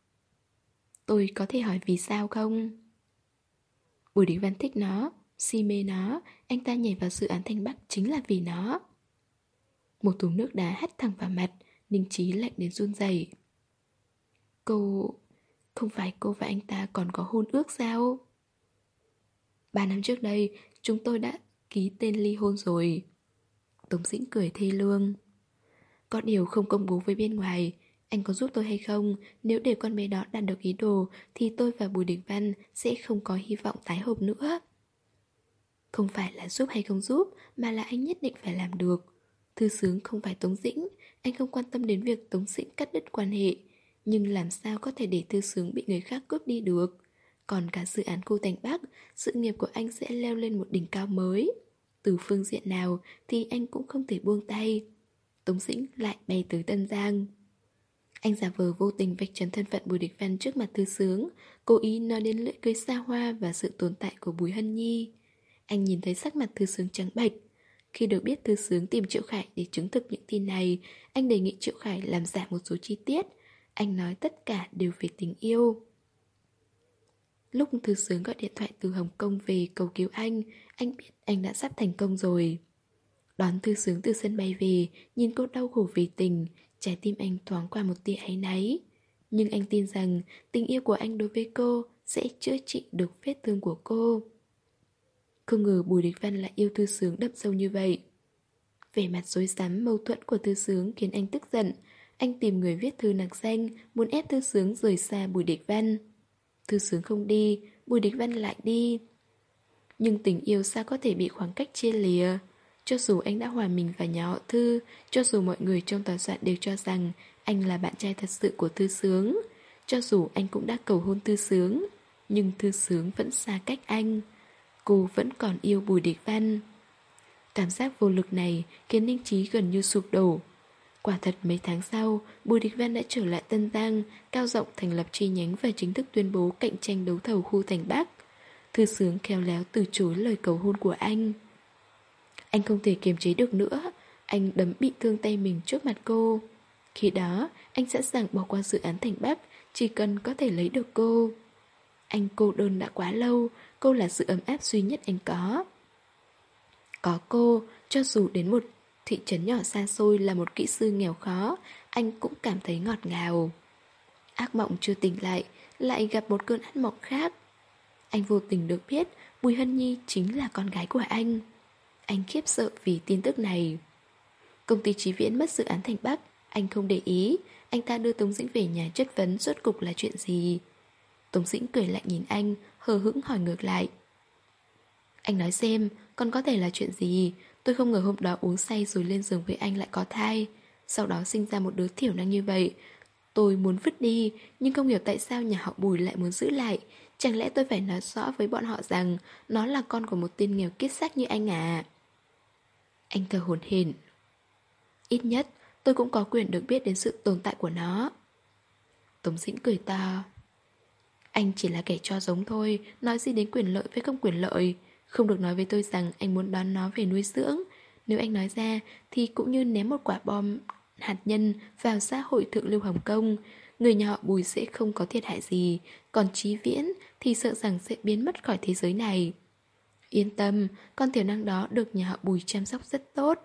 [SPEAKER 1] Tôi có thể hỏi vì sao không? Bùi Đình Văn thích nó, si mê nó, anh ta nhảy vào dự án Thanh Bắc chính là vì nó. Một thùng nước đá hắt thẳng vào mặt, Ninh Chí lạnh đến run rẩy. Cô... không phải cô và anh ta còn có hôn ước sao? Ba năm trước đây, chúng tôi đã ký tên ly hôn rồi. Tống Dĩnh cười thê lương. Có điều không công bố với bên ngoài. Anh có giúp tôi hay không? Nếu để con bé đó đạt được ý đồ thì tôi và Bùi Đình Văn sẽ không có hy vọng tái hợp nữa. Không phải là giúp hay không giúp, mà là anh nhất định phải làm được. Thư Sướng không phải Tống Dĩnh. Anh không quan tâm đến việc Tống Dĩnh cắt đứt quan hệ. Nhưng làm sao có thể để Thư Sướng bị người khác cướp đi được? Còn cả dự án khu Thành Bắc, sự nghiệp của anh sẽ leo lên một đỉnh cao mới. Từ phương diện nào thì anh cũng không thể buông tay. Tống Dĩnh lại bay tới Tân Giang. Anh giả vờ vô tình vạch trần thân phận Bùi Địch Văn trước mặt Thư Sướng, cố ý nói đến lễ cưới xa hoa và sự tồn tại của Bùi Hân Nhi. Anh nhìn thấy sắc mặt Thư Sướng trắng bệch. Khi được biết Thư Sướng tìm Triệu Khải để chứng thực những tin này, anh đề nghị Triệu Khải làm giả một số chi tiết. Anh nói tất cả đều về tình yêu. Lúc Thư Sướng gọi điện thoại từ Hồng Kông về cầu cứu anh, anh biết anh đã sắp thành công rồi. Đón Thư Sướng từ sân bay về, nhìn cô đau khổ vì tình, trái tim anh thoáng qua một tia áy náy. Nhưng anh tin rằng tình yêu của anh đối với cô sẽ chữa trị được vết thương của cô. Không ngờ Bùi Địch Văn lại yêu Thư Sướng đậm sâu như vậy. Vẻ mặt rối rắm mâu thuẫn của Thư Sướng khiến anh tức giận. Anh tìm người viết thư nặc danh, muốn ép Thư Sướng rời xa Bùi Địch Văn. Thư Sướng không đi, Bùi Địch Văn lại đi. Nhưng tình yêu sao có thể bị khoảng cách chia lìa. Cho dù anh đã hòa mình vào nhà họ Thư, cho dù mọi người trong tòa soạn đều cho rằng anh là bạn trai thật sự của Thư Sướng, cho dù anh cũng đã cầu hôn Thư Sướng, nhưng Thư Sướng vẫn xa cách anh. Cô vẫn còn yêu Bùi Địch Văn. Cảm giác vô lực này khiến Ninh Trí gần như sụp đổ. Quả thật mấy tháng sau, Bùi Địch Văn đã trở lại Tân Giang, cao rộng thành lập chi nhánh và chính thức tuyên bố cạnh tranh đấu thầu khu thành Bắc. Thư Sướng khéo léo từ chối lời cầu hôn của anh. Anh không thể kiềm chế được nữa, anh đấm bị thương tay mình trước mặt cô. Khi đó, anh sẵn sàng bỏ qua dự án thành Bắc, chỉ cần có thể lấy được cô. Anh cô đơn đã quá lâu, cô là sự ấm áp duy nhất anh có. Có cô, cho dù đến một thị trấn nhỏ xa xôi là một kỹ sư nghèo khó, anh cũng cảm thấy ngọt ngào. Ác mộng chưa tỉnh lại, lại gặp một cơn ác mộng khác. Anh vô tình được biết Bùi Hân Nhi chính là con gái của anh. Anh khiếp sợ vì tin tức này. Công ty Chí Viễn mất dự án thành Bắc, anh không để ý. Anh ta đưa Tống Dĩnh về nhà chất vấn rốt cục là chuyện gì. Tống Dĩnh cười lại nhìn anh, hờ hững hỏi ngược lại. Anh nói xem, còn có thể là chuyện gì? Tôi không ngờ hôm đó uống say rồi lên giường với anh lại có thai, sau đó sinh ra một đứa thiểu năng như vậy. Tôi muốn vứt đi, nhưng không hiểu tại sao nhà họ Bùi lại muốn giữ lại. Chẳng lẽ tôi phải nói rõ với bọn họ rằng nó là con của một tên nghèo kiết xác như anh à? Anh thở hổn hển. Ít nhất tôi cũng có quyền được biết đến sự tồn tại của nó. Tống Dĩnh cười to. Anh chỉ là kẻ cho giống thôi, nói gì đến quyền lợi với không quyền lợi. Không được nói với tôi rằng anh muốn đón nó về nuôi dưỡng. Nếu anh nói ra thì cũng như ném một quả bom hạt nhân vào xã hội thượng lưu Hồng Kông. Người nhà họ Bùi sẽ không có thiệt hại gì, còn Chí Viễn thì sợ rằng sẽ biến mất khỏi thế giới này. Yên tâm, con tiểu năng đó được nhà họ Bùi chăm sóc rất tốt.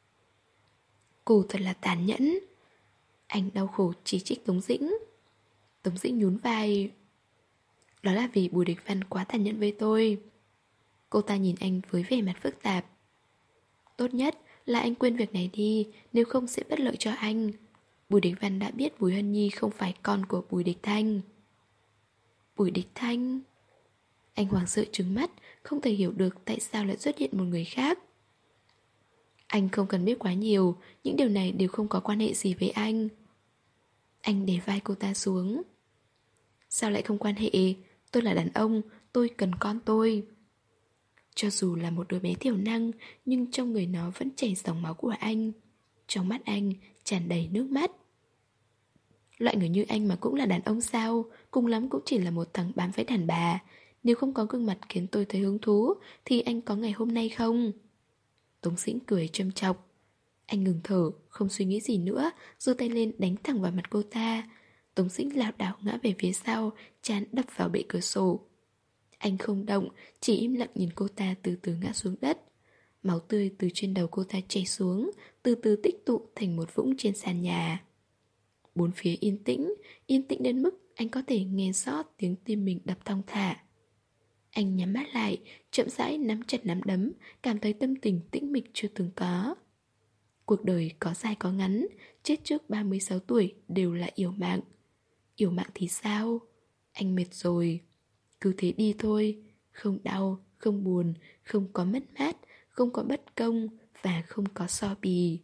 [SPEAKER 1] Cô thật là tàn nhẫn. Anh đau khổ chỉ trích Tống Dĩnh. Tống Dĩnh nhún vai. Đó là vì Bùi Địch Văn quá tàn nhẫn với tôi. Cô ta nhìn anh với vẻ mặt phức tạp. Tốt nhất là anh quên việc này đi, nếu không sẽ bất lợi cho anh. Bùi Địch Văn đã biết Bùi Hân Nhi không phải con của Bùi Địch Thanh. Bùi Địch Thanh? Anh hoảng sợ trừng mắt, không thể hiểu được tại sao lại xuất hiện một người khác. Anh không cần biết quá nhiều, những điều này đều không có quan hệ gì với anh. Anh để vai cô ta xuống. Sao lại không quan hệ? Tôi là đàn ông, tôi cần con tôi. Cho dù là một đứa bé thiểu năng, nhưng trong người nó vẫn chảy dòng máu của anh. Trong mắt anh tràn đầy nước mắt. Loại người như anh mà cũng là đàn ông sao? Cùng lắm cũng chỉ là một thằng bám váy đàn bà. Nếu không có gương mặt khiến tôi thấy hứng thú thì anh có ngày hôm nay không? Tống Dĩnh cười châm chọc. Anh ngừng thở, không suy nghĩ gì nữa, giơ tay lên đánh thẳng vào mặt cô ta. Tống Dĩnh lảo đảo ngã về phía sau, trán đập vào bệ cửa sổ. Anh không động, chỉ im lặng nhìn cô ta từ từ ngã xuống đất. Máu tươi từ trên đầu cô ta chảy xuống, từ từ tích tụ thành một vũng trên sàn nhà. Bốn phía yên tĩnh, yên tĩnh đến mức anh có thể nghe rõ tiếng tim mình đập thong thả. Anh nhắm mắt lại, chậm rãi nắm chặt nắm đấm, cảm thấy tâm tình tĩnh mịch chưa từng có. Cuộc đời có dài có ngắn, chết trước ba mươi sáu tuổi đều là yểu mạng. Yểu mạng thì sao? Anh mệt rồi. Cứ thế đi thôi, không đau, không buồn, không có mất mát, không có bất công và không có so bì.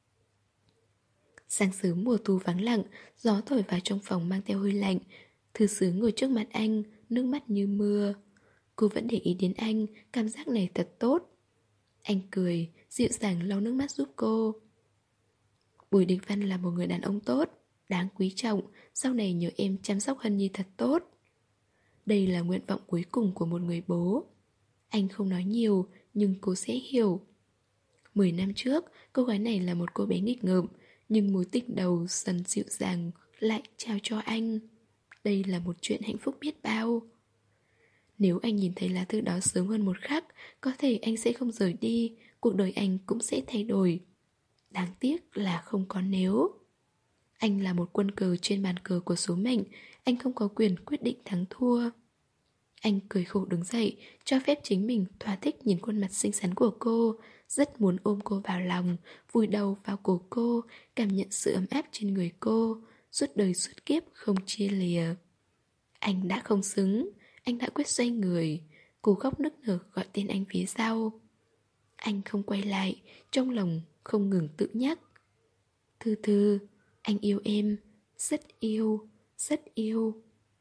[SPEAKER 1] Sáng sớm mùa thu vắng lặng, gió thổi vào trong phòng mang theo hơi lạnh. Thư Sướng ngồi trước mặt anh, nước mắt như mưa. Cô vẫn để ý đến anh, cảm giác này thật tốt. Anh cười, dịu dàng lau nước mắt giúp cô. Bùi Địch Văn là một người đàn ông tốt, đáng quý trọng, sau này nhờ em chăm sóc Hân Nhi thật tốt. Đây là nguyện vọng cuối cùng của một người bố. Anh không nói nhiều, nhưng cô sẽ hiểu. Mười năm trước, cô gái này là một cô bé nghịch ngợm, nhưng mối tình đầu dần dịu dàng lại trao cho anh. Đây là một chuyện hạnh phúc biết bao. Nếu anh nhìn thấy lá thư đó sớm hơn một khắc, có thể anh sẽ không rời đi, cuộc đời anh cũng sẽ thay đổi. Đáng tiếc là không có nếu. Anh là một quân cờ trên bàn cờ của số mệnh, anh không có quyền quyết định thắng thua. Anh cười khổ đứng dậy, cho phép chính mình thỏa thích nhìn khuôn mặt xinh xắn của cô, rất muốn ôm cô vào lòng, vùi đầu vào cổ cô, cảm nhận sự ấm áp trên người cô, suốt đời suốt kiếp không chia lìa. Anh đã không xứng, anh đã quyết xoay người. Cô khóc nức nở gọi tên anh phía sau. Anh không quay lại, trong lòng không ngừng tự nhắc. Thư Thư, anh yêu em, rất yêu, rất yêu.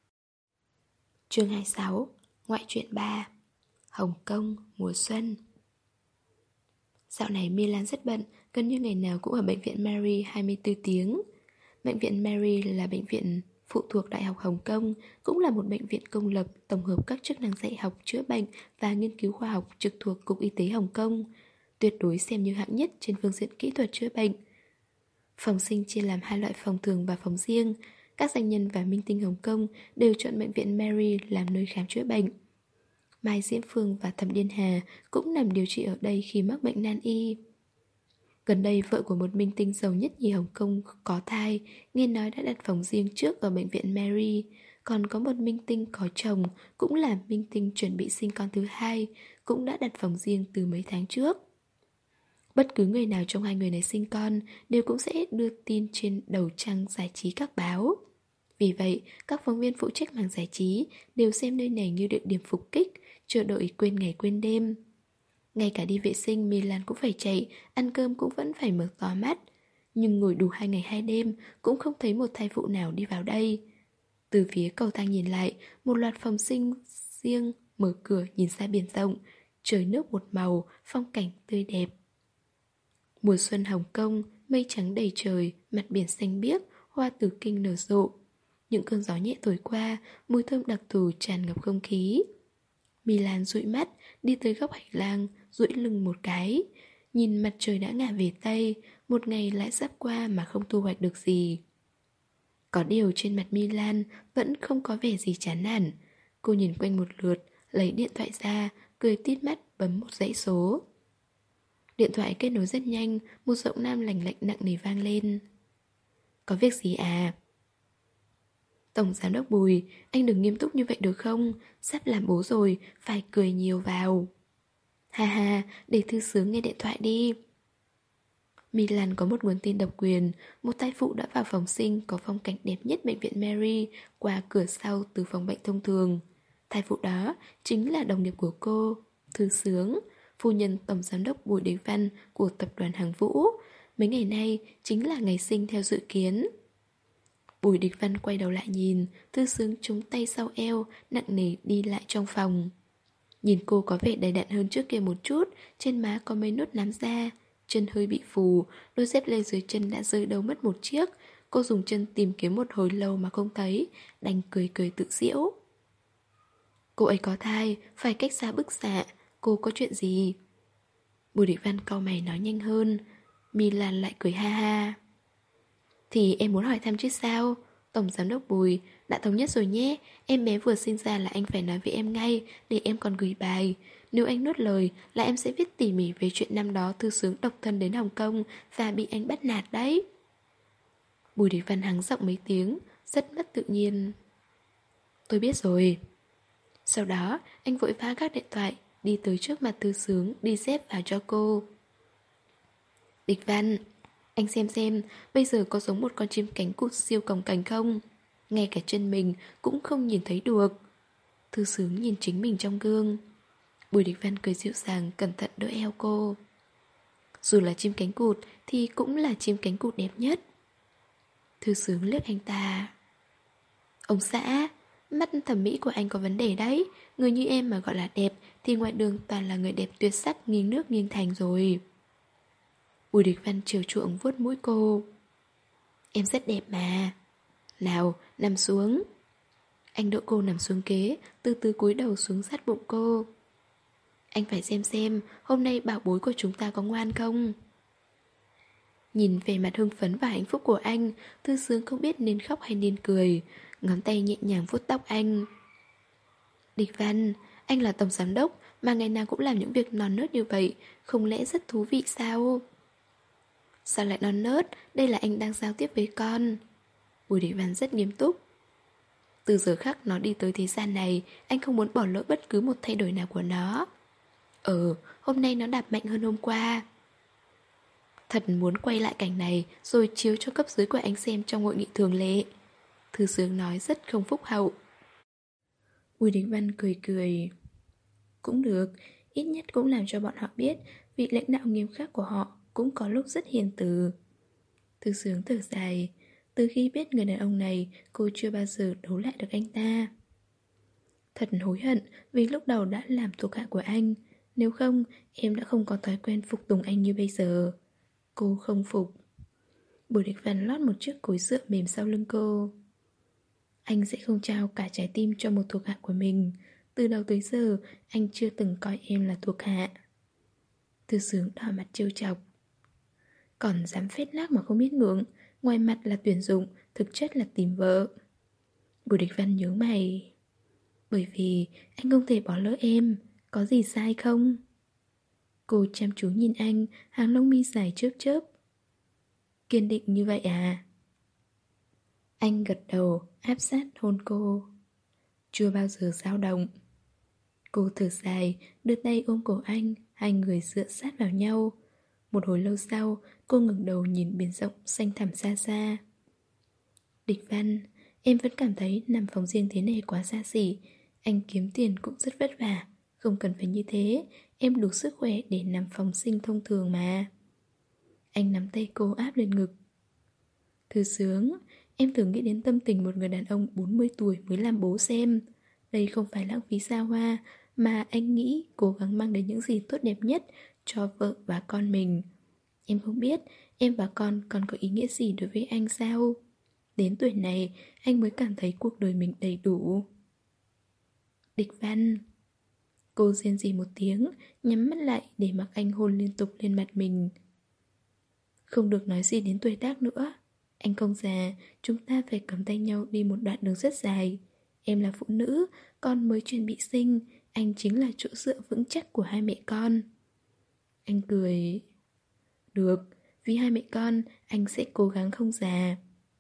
[SPEAKER 1] Chương hai mươi sáu, Ngoại truyện ba. Hồng Kông, mùa xuân. Dạo này Milan rất bận, gần như ngày nào cũng ở bệnh viện Mary hai mươi bốn tiếng. Bệnh viện Mary là bệnh viện phụ thuộc Đại học Hồng Kông, cũng là một bệnh viện công lập tổng hợp các chức năng dạy học, chữa bệnh và nghiên cứu khoa học trực thuộc Cục Y tế Hồng Kông, tuyệt đối xem như hạng nhất trên phương diện kỹ thuật chữa bệnh. Phòng sinh chia làm hai loại phòng thường và phòng riêng. Các danh nhân và minh tinh Hồng Kông đều chọn bệnh viện Mary làm nơi khám chữa bệnh. Mai Diễm Phương và Thẩm Điên Hà cũng nằm điều trị ở đây khi mắc bệnh nan y. Gần đây vợ của một minh tinh giàu nhất nhì Hồng Kông có thai, nghe nói đã đặt phòng riêng trước ở bệnh viện Mary. Còn có một minh tinh có chồng, cũng là minh tinh chuẩn bị sinh con thứ hai, cũng đã đặt phòng riêng từ mấy tháng trước. Bất cứ người nào trong hai người này sinh con đều cũng sẽ đưa tin trên đầu trang giải trí các báo. Vì vậy, các phóng viên phụ trách mảng giải trí đều xem nơi này như địa điểm phục kích, chờ đợi quên ngày quên đêm. Ngay cả đi vệ sinh Milan cũng phải chạy, ăn cơm cũng vẫn phải mở to mắt. Nhưng ngồi đủ hai ngày hai đêm cũng không thấy một thai phụ nào đi vào đây. Từ phía cầu thang nhìn lại, một loạt phòng sinh riêng mở cửa nhìn ra biển rộng, trời nước một màu, phong cảnh tươi đẹp. Mùa xuân Hồng Kông, mây trắng đầy trời, mặt biển xanh biếc, hoa tử kinh nở rộ. Những cơn gió nhẹ thổi qua, mùi thơm đặc thù tràn ngập không khí. Milan dụi mắt, đi tới góc hành lang, duỗi lưng một cái. Nhìn mặt trời đã ngả về Tây, một ngày lại sắp qua mà không thu hoạch được gì. Có điều trên mặt Milan vẫn không có vẻ gì chán nản. Cô nhìn quanh một lượt, lấy điện thoại ra, cười tít mắt bấm một dãy số. Điện thoại kết nối rất nhanh, một giọng nam lành lạnh nặng nề vang lên. Có việc gì à? Tổng giám đốc Bùi, anh đừng nghiêm túc như vậy được không? Sắp làm bố rồi, phải cười nhiều vào. Ha ha, để Thư Sướng nghe điện thoại đi. Milan có một nguồn tin độc quyền, một thai phụ đã vào phòng sinh có phong cảnh đẹp nhất bệnh viện Mary qua cửa sau từ phòng bệnh thông thường. Thai phụ đó chính là đồng nghiệp của cô, Thư Sướng, phu nhân tổng giám đốc Bùi Địch Văn của tập đoàn Hàng Vũ. Mấy ngày nay chính là ngày sinh theo dự kiến. Bùi Địch Văn quay đầu lại nhìn, Thư Sướng chống tay sau eo, nặng nề đi lại trong phòng. Nhìn cô có vẻ đầy đặn hơn trước kia một chút, trên má có mấy nốt nám da, chân hơi bị phù, đôi dép lê dưới chân đã rơi đâu mất một chiếc. Cô dùng chân tìm kiếm một hồi lâu mà không thấy, đành cười cười tự giễu. Cô ấy có thai, phải cách xa bức xạ, cô có chuyện gì? Bùi Địch Văn cau mày nói nhanh hơn. Milan lại cười ha ha. Thì em muốn hỏi thăm chứ sao? Tổng giám đốc Bùi, đã thống nhất rồi nhé. Em bé vừa sinh ra là anh phải nói với em ngay, để em còn gửi bài. Nếu anh nuốt lời là em sẽ viết tỉ mỉ về chuyện năm đó Thư Sướng độc thân đến Hồng Kông và bị anh bắt nạt đấy. Bùi Địch Văn hắng giọng mấy tiếng, rất mất tự nhiên. Tôi biết rồi. Sau đó, anh vội vã gác điện thoại, đi tới trước mặt Thư Sướng, đi dép vào cho cô. Địch Văn, anh xem xem, bây giờ có giống một con chim cánh cụt siêu cồng cành không? Ngay cả chân mình cũng không nhìn thấy được. Thư Sướng nhìn chính mình trong gương. Bùi Địch Văn cười dịu dàng, cẩn thận đỡ eo cô. Dù là chim cánh cụt thì cũng là chim cánh cụt đẹp nhất. Thư Sướng liếc anh ta. Ông xã, mắt thẩm mỹ của anh có vấn đề đấy. Người như em mà gọi là đẹp thì ngoài đường toàn là người đẹp tuyệt sắc nghiêng nước nghiêng thành rồi. Bùi Địch Văn chiều chuộng vuốt mũi cô. Em rất đẹp mà. Nào, nằm xuống. Anh đỡ cô nằm xuống kế, từ từ cúi đầu xuống sát bụng cô. Anh phải xem xem hôm nay bảo bối của chúng ta có ngoan không. Nhìn về mặt hưng phấn và hạnh phúc của anh, Thư Sướng không biết nên khóc hay nên cười. Ngón tay nhẹ nhàng vuốt tóc anh. Địch Văn, anh là tổng giám đốc mà ngày nào cũng làm những việc non nớt như vậy, không lẽ rất thú vị sao? Sao lại non nớt? Đây là anh đang giao tiếp với con. Bùi Địch Văn rất nghiêm túc. Từ giờ khắc nó đi tới thế gian này, anh không muốn bỏ lỡ bất cứ một thay đổi nào của nó. Ừ, hôm nay nó đạp mạnh hơn hôm qua. Thật muốn quay lại cảnh này rồi chiếu cho cấp dưới của anh xem trong hội nghị thường lệ. Thư Sướng nói rất không phúc hậu. Bùi Đình Văn cười cười. Cũng được, ít nhất cũng làm cho bọn họ biết vị lãnh đạo nghiêm khắc của họ cũng có lúc rất hiền từ. Thư Sướng thở dài. Từ khi biết người đàn ông này, cô chưa bao giờ đấu lại được anh ta. Thật hối hận vì lúc đầu đã làm thuộc hạ của anh. Nếu không, em đã không có thói quen phục tùng anh như bây giờ. Cô không phục. Bùi Địch Văn lót một chiếc gối dựa mềm sau lưng cô. Anh sẽ không trao cả trái tim cho một thuộc hạ của mình. Từ đầu tới giờ, anh chưa từng coi em là thuộc hạ. Thư Sướng đỏ mặt trêu chọc. Còn dám phết lác mà không biết ngưỡng. Ngoài mặt là tuyển dụng, thực chất là tìm vợ. Bùi Địch Văn nhớ mày. Bởi vì anh không thể bỏ lỡ em. Có gì sai không? Cô chăm chú nhìn anh, hàng lông mi dài chớp chớp. Kiên định như vậy à? Anh gật đầu, áp sát hôn cô. Chưa bao giờ dao động. Cô thở dài, đưa tay ôm cổ anh. Hai người dựa sát vào nhau. Một hồi lâu sau, cô ngẩng đầu nhìn biển rộng xanh thẳm xa xa. Địch Văn, em vẫn cảm thấy nằm phòng riêng thế này quá xa xỉ. Anh kiếm tiền cũng rất vất vả. Không cần phải như thế. Em đủ sức khỏe để nằm phòng sinh thông thường mà. Anh nắm tay cô áp lên ngực. Thư Sướng, em thường nghĩ đến tâm tình một người đàn ông bốn mươi tuổi mới làm bố xem. Đây không phải lãng phí xa hoa, mà anh nghĩ cố gắng mang đến những gì tốt đẹp nhất cho vợ và con mình. Em không biết em và con còn có ý nghĩa gì đối với anh sao? Đến tuổi này, anh mới cảm thấy cuộc đời mình đầy đủ. Địch Văn. Cô rên rỉ một tiếng, nhắm mắt lại để mặc anh hôn liên tục lên mặt mình. Không được nói gì đến tuổi tác nữa. Anh không già, chúng ta phải cầm tay nhau đi một đoạn đường rất dài. Em là phụ nữ, con mới chuẩn bị sinh, anh chính là chỗ dựa vững chắc của hai mẹ con. Anh cười. Được, vì hai mẹ con, anh sẽ cố gắng không già.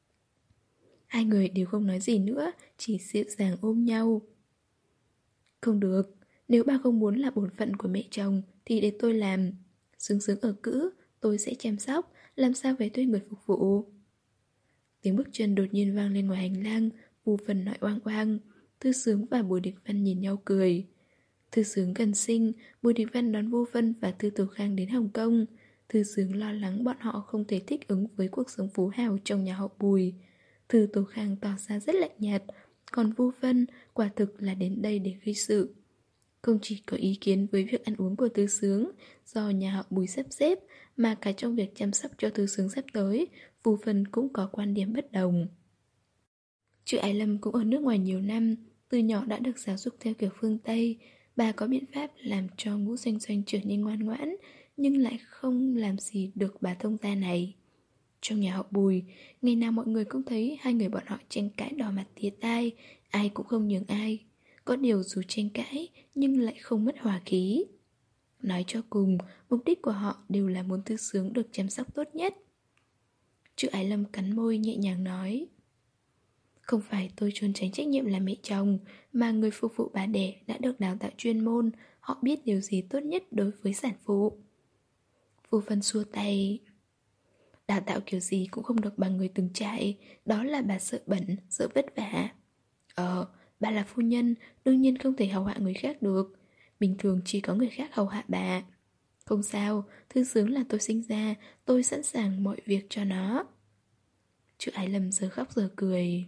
[SPEAKER 1] Hai người đều không nói gì nữa, chỉ dịu dàng ôm nhau. Không được, nếu ba không muốn là bổn phận của mẹ chồng thì để tôi làm. Sướng sướng ở cữ, tôi sẽ chăm sóc, làm sao phải thuê người phục vụ. Tiếng bước chân đột nhiên vang lên ngoài hành lang, Vu Vân nói oang oang. Thư Sướng và Bùi Địch Văn nhìn nhau cười. Thư Sướng gần sinh, Bùi Địch Văn đón Vu Vân và Thư Tổ Khang đến Hồng Kông. Thư Sướng lo lắng bọn họ không thể thích ứng với cuộc sống phú hào trong nhà họ Bùi. Thư Tổ Khang tỏ ra rất lạnh nhạt, còn Vu Vân quả thực là đến đây để gây sự. Không chỉ có ý kiến với việc ăn uống của Thư Sướng do nhà họ Bùi sắp xếp, mà cả trong việc chăm sóc cho Thư Sướng sắp tới, Vu Vân cũng có quan điểm bất đồng. Chị Ái Lâm cũng ở nước ngoài nhiều năm, từ nhỏ đã được giáo dục theo kiểu phương Tây. Bà có biện pháp làm cho Ngũ Doanh Doanh trở nên ngoan ngoãn, nhưng lại không làm gì được bà thông gia này. Trong nhà họ Bùi, ngày nào mọi người cũng thấy hai người bọn họ tranh cãi đỏ mặt tía tai, ai cũng không nhường ai. Có điều dù tranh cãi nhưng lại không mất hòa khí. Nói cho cùng, mục đích của họ đều là muốn Thư Sướng được chăm sóc tốt nhất. Chữ Ái Lâm cắn môi nhẹ nhàng nói. Không phải tôi trốn tránh trách nhiệm là mẹ chồng, mà người phục vụ bà đẻ đã được đào tạo chuyên môn, họ biết điều gì tốt nhất đối với sản phụ. Vu Vân xua tay. Đào tạo kiểu gì cũng không được bằng người từng trải, đó là bà sợ bẩn, sợ vất vả. Ờ, bà là phu nhân, đương nhiên không thể hầu hạ người khác được. Bình thường chỉ có người khác hầu hạ bà. Không sao, Thư Sướng là tôi sinh ra, tôi sẵn sàng mọi việc cho nó. Chữ Ái Lâm giờ khóc giờ cười.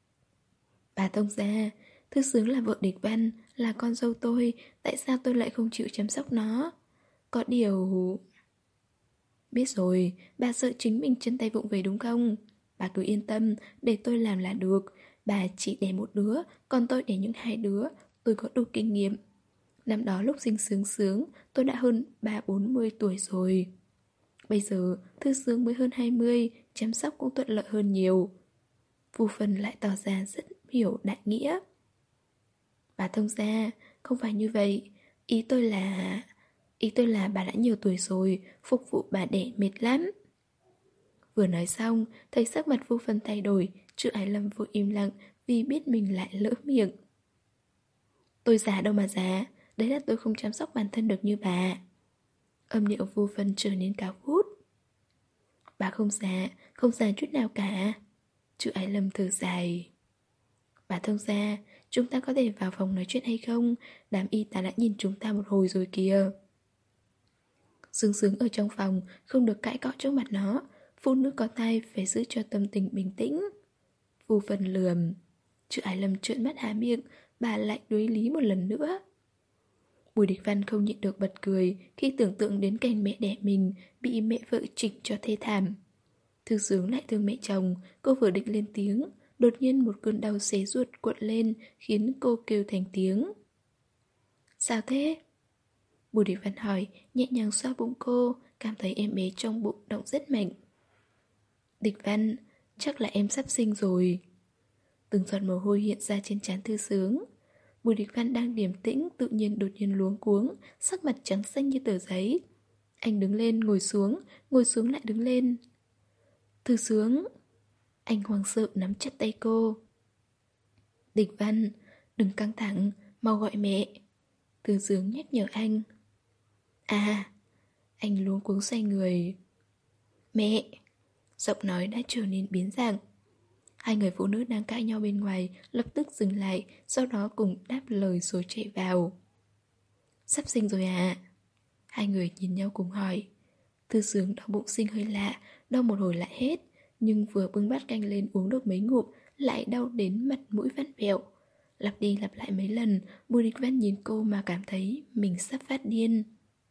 [SPEAKER 1] Bà thông gia, Thư Sướng là vợ Địch Văn, là con dâu tôi, tại sao tôi lại không chịu chăm sóc nó? Có điều... Biết rồi, bà sợ chính mình chân tay vụng về đúng không? Bà cứ yên tâm, để tôi làm là được. Bà chỉ đẻ một đứa, còn tôi đẻ những hai đứa. Tôi có đủ kinh nghiệm. Năm đó lúc sinh Sướng Sướng, tôi đã hơn ba bốn mươi tuổi rồi. Bây giờ, Thư Sướng mới hơn hai mươi, chăm sóc cũng thuận lợi hơn nhiều. Vu Vân lại tỏ ra rất hiểu đại nghĩa. Bà thông gia, không phải như vậy. Ý tôi là... Ý tôi là bà đã nhiều tuổi rồi, phục vụ bà đẻ mệt lắm. Vừa nói xong, thấy sắc mặt Vu Vân thay đổi, chữ Ái Lâm vội im lặng, vì biết mình lại lỡ miệng. Tôi già đâu mà già, đấy là tôi không chăm sóc bản thân được như bà. Âm điệu vô phần trở nên cao vút. Bà không già, không già chút nào cả. Chữ Ái Lâm thở dài. Bà thông gia, chúng ta có thể vào phòng nói chuyện hay không? Đám y tá đã nhìn chúng ta một hồi rồi kìa. Sướng sướng ở trong phòng, không được cãi cọ trước mặt nó. Phụ nữ có thai phải giữ cho tâm tình bình tĩnh. Vô phần lườm. Chữ Ái Lâm trợn mắt há miệng, bà lại đối lý một lần nữa. Bùi Địch Văn không nhịn được bật cười khi tưởng tượng đến cảnh mẹ đẻ mình bị mẹ vợ trịch cho thê thảm. Thư Sướng lại thương mẹ chồng, cô vừa định lên tiếng, đột nhiên một cơn đau xé ruột cuộn lên khiến cô kêu thành tiếng. Sao thế? Bùi Địch Văn hỏi, nhẹ nhàng xoa bụng cô, cảm thấy em bé trong bụng động rất mạnh. Địch Văn, chắc là em sắp sinh rồi. Từng giọt mồ hôi hiện ra trên trán Thư Sướng. Bùi Địch Văn đang điềm tĩnh, tự nhiên đột nhiên luống cuống, sắc mặt trắng xanh như tờ giấy. Anh đứng lên, ngồi xuống, ngồi xuống lại đứng lên. Thư Sướng. Anh hoảng sợ nắm chặt tay cô. Địch Văn, đừng căng thẳng, mau gọi mẹ. Thư Sướng nhắc nhở anh. À, anh luống cuống xoay người. Mẹ. Giọng nói đã trở nên biến dạng. Hai người phụ nữ đang cãi nhau bên ngoài lập tức dừng lại, sau đó cùng đáp lời rồi chạy vào. Sắp sinh rồi à? Hai người nhìn nhau cùng hỏi. Thư Sướng đau bụng sinh hơi lạ, đau một hồi lại hết, nhưng vừa bưng bát canh lên uống được mấy ngụm lại đau đến mặt mũi vặn vẹo. Lặp đi lặp lại mấy lần, Bùi Địch Văn nhìn cô mà cảm thấy mình sắp phát điên.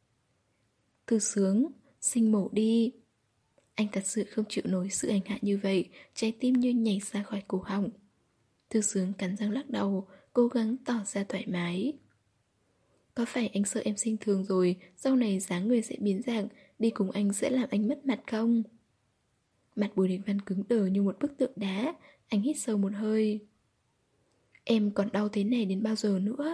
[SPEAKER 1] Thư Sướng, sinh mổ đi. Anh thật sự không chịu nổi sự hành hạ như vậy, trái tim như nhảy ra khỏi cổ họng. Thư Sướng cắn răng lắc đầu, cố gắng tỏ ra thoải mái. Có phải anh sợ em sinh thường rồi, sau này dáng người sẽ biến dạng, đi cùng anh sẽ làm anh mất mặt không? Mặt Bùi Đình Văn cứng đờ như một bức tượng đá, anh hít sâu một hơi. Em còn đau thế này đến bao giờ nữa?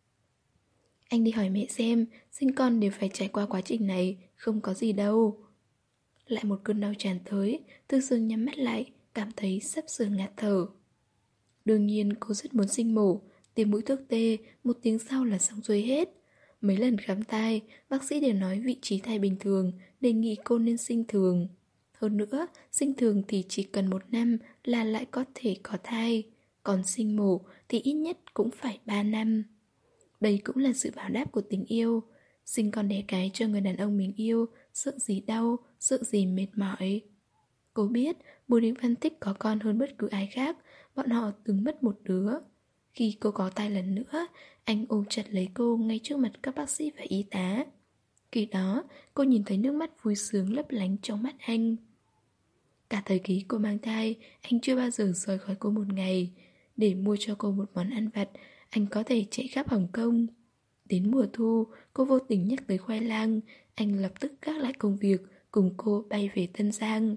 [SPEAKER 1] Anh đi hỏi mẹ xem, sinh con đều phải trải qua quá trình này, không có gì đâu. Lại một cơn đau tràn tới, Thư Sướng nhắm mắt lại, cảm thấy sắp sửa ngạt thở. Đương nhiên cô rất muốn sinh mổ, tiêm mũi thuốc tê, một tiếng sau là xong xuôi hết. Mấy lần khám thai, bác sĩ đều nói vị trí thai bình thường, đề nghị cô nên sinh thường. Hơn nữa, sinh thường thì chỉ cần một năm là lại có thể có thai, còn sinh mổ thì ít nhất cũng phải ba năm. Đây cũng là sự báo đáp của tình yêu. Sinh con đẻ cái cho người đàn ông mình yêu, sợ gì đau, sợ gì mệt mỏi. Cô biết Bùi Đình Văn thích có con hơn bất cứ ai khác, bọn họ từng mất một đứa. Khi cô có thai lần nữa, anh ôm chặt lấy cô ngay trước mặt các bác sĩ và y tá. Khi đó, cô nhìn thấy nước mắt vui sướng lấp lánh trong mắt anh. Cả thời kỳ cô mang thai, anh chưa bao giờ rời khỏi cô một ngày. Để mua cho cô một món ăn vặt, anh có thể chạy khắp Hồng Kông. Đến mùa thu, cô vô tình nhắc tới khoai lang, anh lập tức gác lại công việc, cùng cô bay về Tân Giang.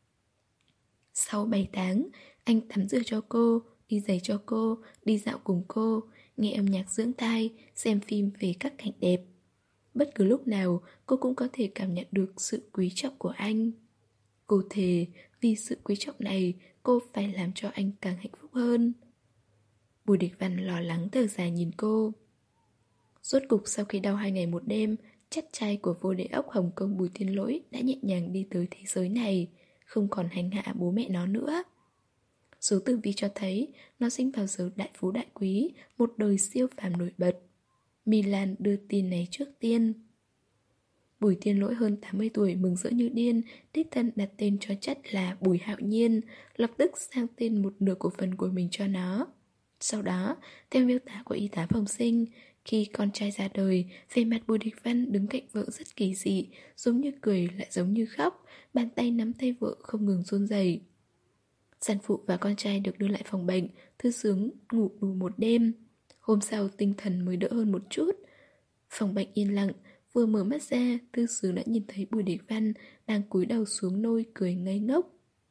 [SPEAKER 1] Sau bảy tháng, anh tắm rửa cho cô, đi giày cho cô, đi dạo cùng cô, nghe âm nhạc dưỡng tai, xem phim về các cảnh đẹp. Bất cứ lúc nào, cô cũng có thể cảm nhận được sự quý trọng của anh. Cô thề, vì sự quý trọng này, cô phải làm cho anh càng hạnh phúc hơn. Bùi Địch Văn lo lắng thở dài nhìn cô. Rốt cục sau khi đau hai ngày một đêm, chắc trai của vô đế ốc Hồng Kông Bùi Thiên Lỗi đã nhẹ nhàng đi tới thế giới này, không còn hành hạ bố mẹ nó nữa. Số tử vi cho thấy nó sinh vào giờ đại phú đại quý, một đời siêu phàm nổi bật. Milan đưa tin này trước tiên. Bùi Thiên Lỗi hơn tám mươi tuổi mừng rỡ như điên, đích thân đặt tên cho chất là Bùi Hạo Nhiên, lập tức sang tên một nửa cổ phần của mình cho nó. Sau đó, theo miêu tả của y tá phòng sinh, khi con trai ra đời, về mặt Bùi Địch Văn đứng cạnh vợ rất kỳ dị, giống như cười lại giống như khóc, bàn tay nắm tay vợ không ngừng run rẩy. Sản phụ và con trai được đưa lại phòng bệnh, Thư Sướng ngủ đủ một đêm. Hôm sau tinh thần mới đỡ hơn một chút. Phòng bệnh yên lặng, vừa mở mắt ra, Thư Sướng đã nhìn thấy Bùi Địch Văn đang cúi đầu xuống nôi cười ngây ngốc.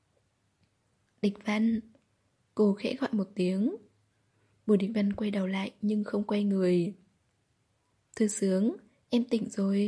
[SPEAKER 1] Địch Văn. Cô khẽ gọi một tiếng. Bùi Địch Văn quay đầu lại nhưng không quay người. Thư Sướng, em tỉnh rồi.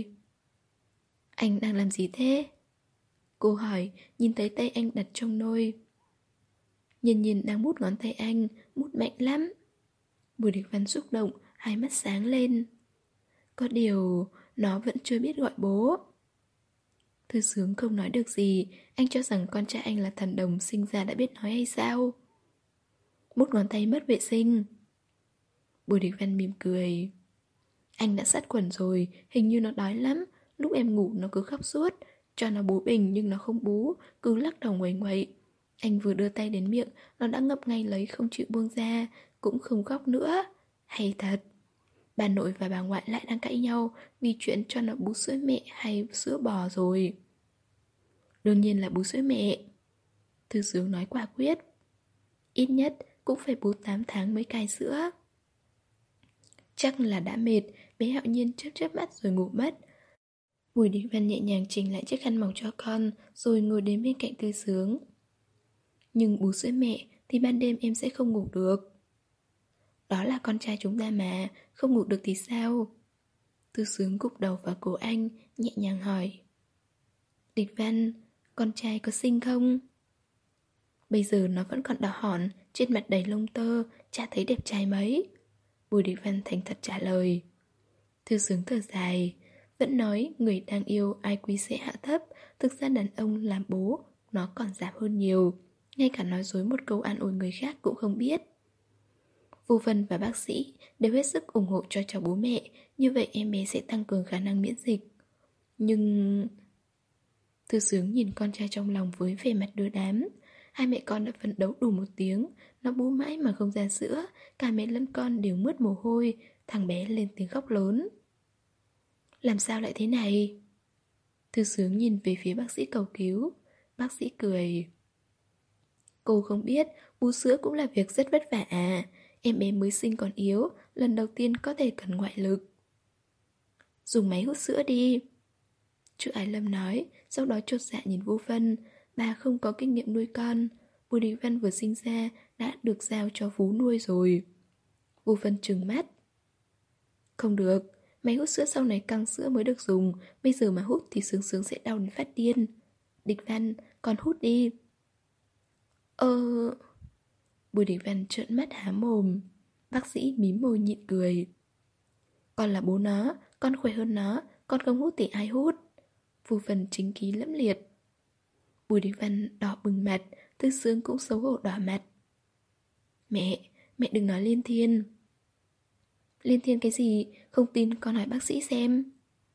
[SPEAKER 1] Anh đang làm gì thế? Cô hỏi, nhìn thấy tay anh đặt trong nôi. Nhiên Nhiên đang mút ngón tay anh, mút mạnh lắm. Bùi Địch Văn xúc động, hai mắt sáng lên. Có điều, nó vẫn chưa biết gọi bố. Thư Sướng không nói được gì, anh cho rằng con trai anh là thần đồng sinh ra đã biết nói hay sao? Mút ngón tay mất vệ sinh. Bùi Địch Văn mỉm cười. Anh đã sát khuẩn rồi, hình như nó đói lắm. Lúc em ngủ nó cứ khóc suốt. Cho nó bú bình nhưng nó không bú, cứ lắc đầu nguầy nguậy. Anh vừa đưa tay đến miệng, nó đã ngậm ngay lấy không chịu buông ra, cũng không khóc nữa. Hay thật. Bà nội và bà ngoại lại đang cãi nhau vì chuyện cho nó bú sữa mẹ hay sữa bò rồi. Đương nhiên là bú sữa mẹ. Thư Sướng nói quả quyết. Ít nhất cũng phải bú tám tháng mới cai sữa. Chắc là đã mệt, bé Hạo Nhiên chớp chớp mắt rồi ngủ mất. Bùi Địch Văn nhẹ nhàng chỉnh lại chiếc khăn mỏng cho con, rồi ngồi đến bên cạnh Thư Sướng. Nhưng bú sữa mẹ thì ban đêm em sẽ không ngủ được. Đó là con trai chúng ta mà, không ngủ được thì sao? Thư Sướng gục đầu vào cổ anh, nhẹ nhàng hỏi. Địch Văn, con trai có xinh không? Bây giờ nó vẫn còn đỏ hòn, trên mặt đầy lông tơ, chả thấy đẹp trai mấy. Bùi Địch Văn thành thật trả lời. Thư Sướng thở dài, vẫn nói người đang yêu ai quý sẽ hạ thấp. Thực ra đàn ông làm bố, nó còn giảm hơn nhiều. Ngay cả nói dối một câu an ủi người khác cũng không biết. Vô Vân và bác sĩ đều hết sức ủng hộ cho cháu bố mẹ. Như vậy em bé sẽ tăng cường khả năng miễn dịch. Nhưng... Thư Sướng nhìn con trai trong lòng với vẻ mặt đưa đám. Hai mẹ con đã phấn đấu đủ một tiếng. Nó bú mãi mà không ra sữa. Cả mẹ lẫn con đều mướt mồ hôi. Thằng bé lên tiếng khóc lớn. Làm sao lại thế này? Thư Sướng nhìn về phía bác sĩ cầu cứu. Bác sĩ cười. Cô không biết, bú sữa cũng là việc rất vất vả à. Em bé mới sinh còn yếu, lần đầu tiên có thể cần ngoại lực. Dùng máy hút sữa đi. Chú Ái Lâm nói, sau đó chột dạ nhìn Vô Vân. Bà không có kinh nghiệm nuôi con. Bùi Địch Văn vừa sinh ra đã được giao cho vú nuôi rồi. Vô Vân trừng mắt. Không được, máy hút sữa sau này căng sữa mới được dùng. Bây giờ mà hút thì Sướng Sướng sẽ đau đến phát điên. Địch Văn, con hút đi. Ờ... Bùi Địch Văn trợn mắt há mồm. Bác sĩ mím môi nhịn cười. Con là bố nó, con khỏe hơn nó. Con không hút thì ai hút? Vô Vân chính khí lẫm liệt. Bùi Địch Văn đỏ bừng mặt. Thư Sướng cũng xấu hổ đỏ mặt. Mẹ, mẹ đừng nói liên thiên. Liên thiên cái gì? Không tin con hỏi bác sĩ xem.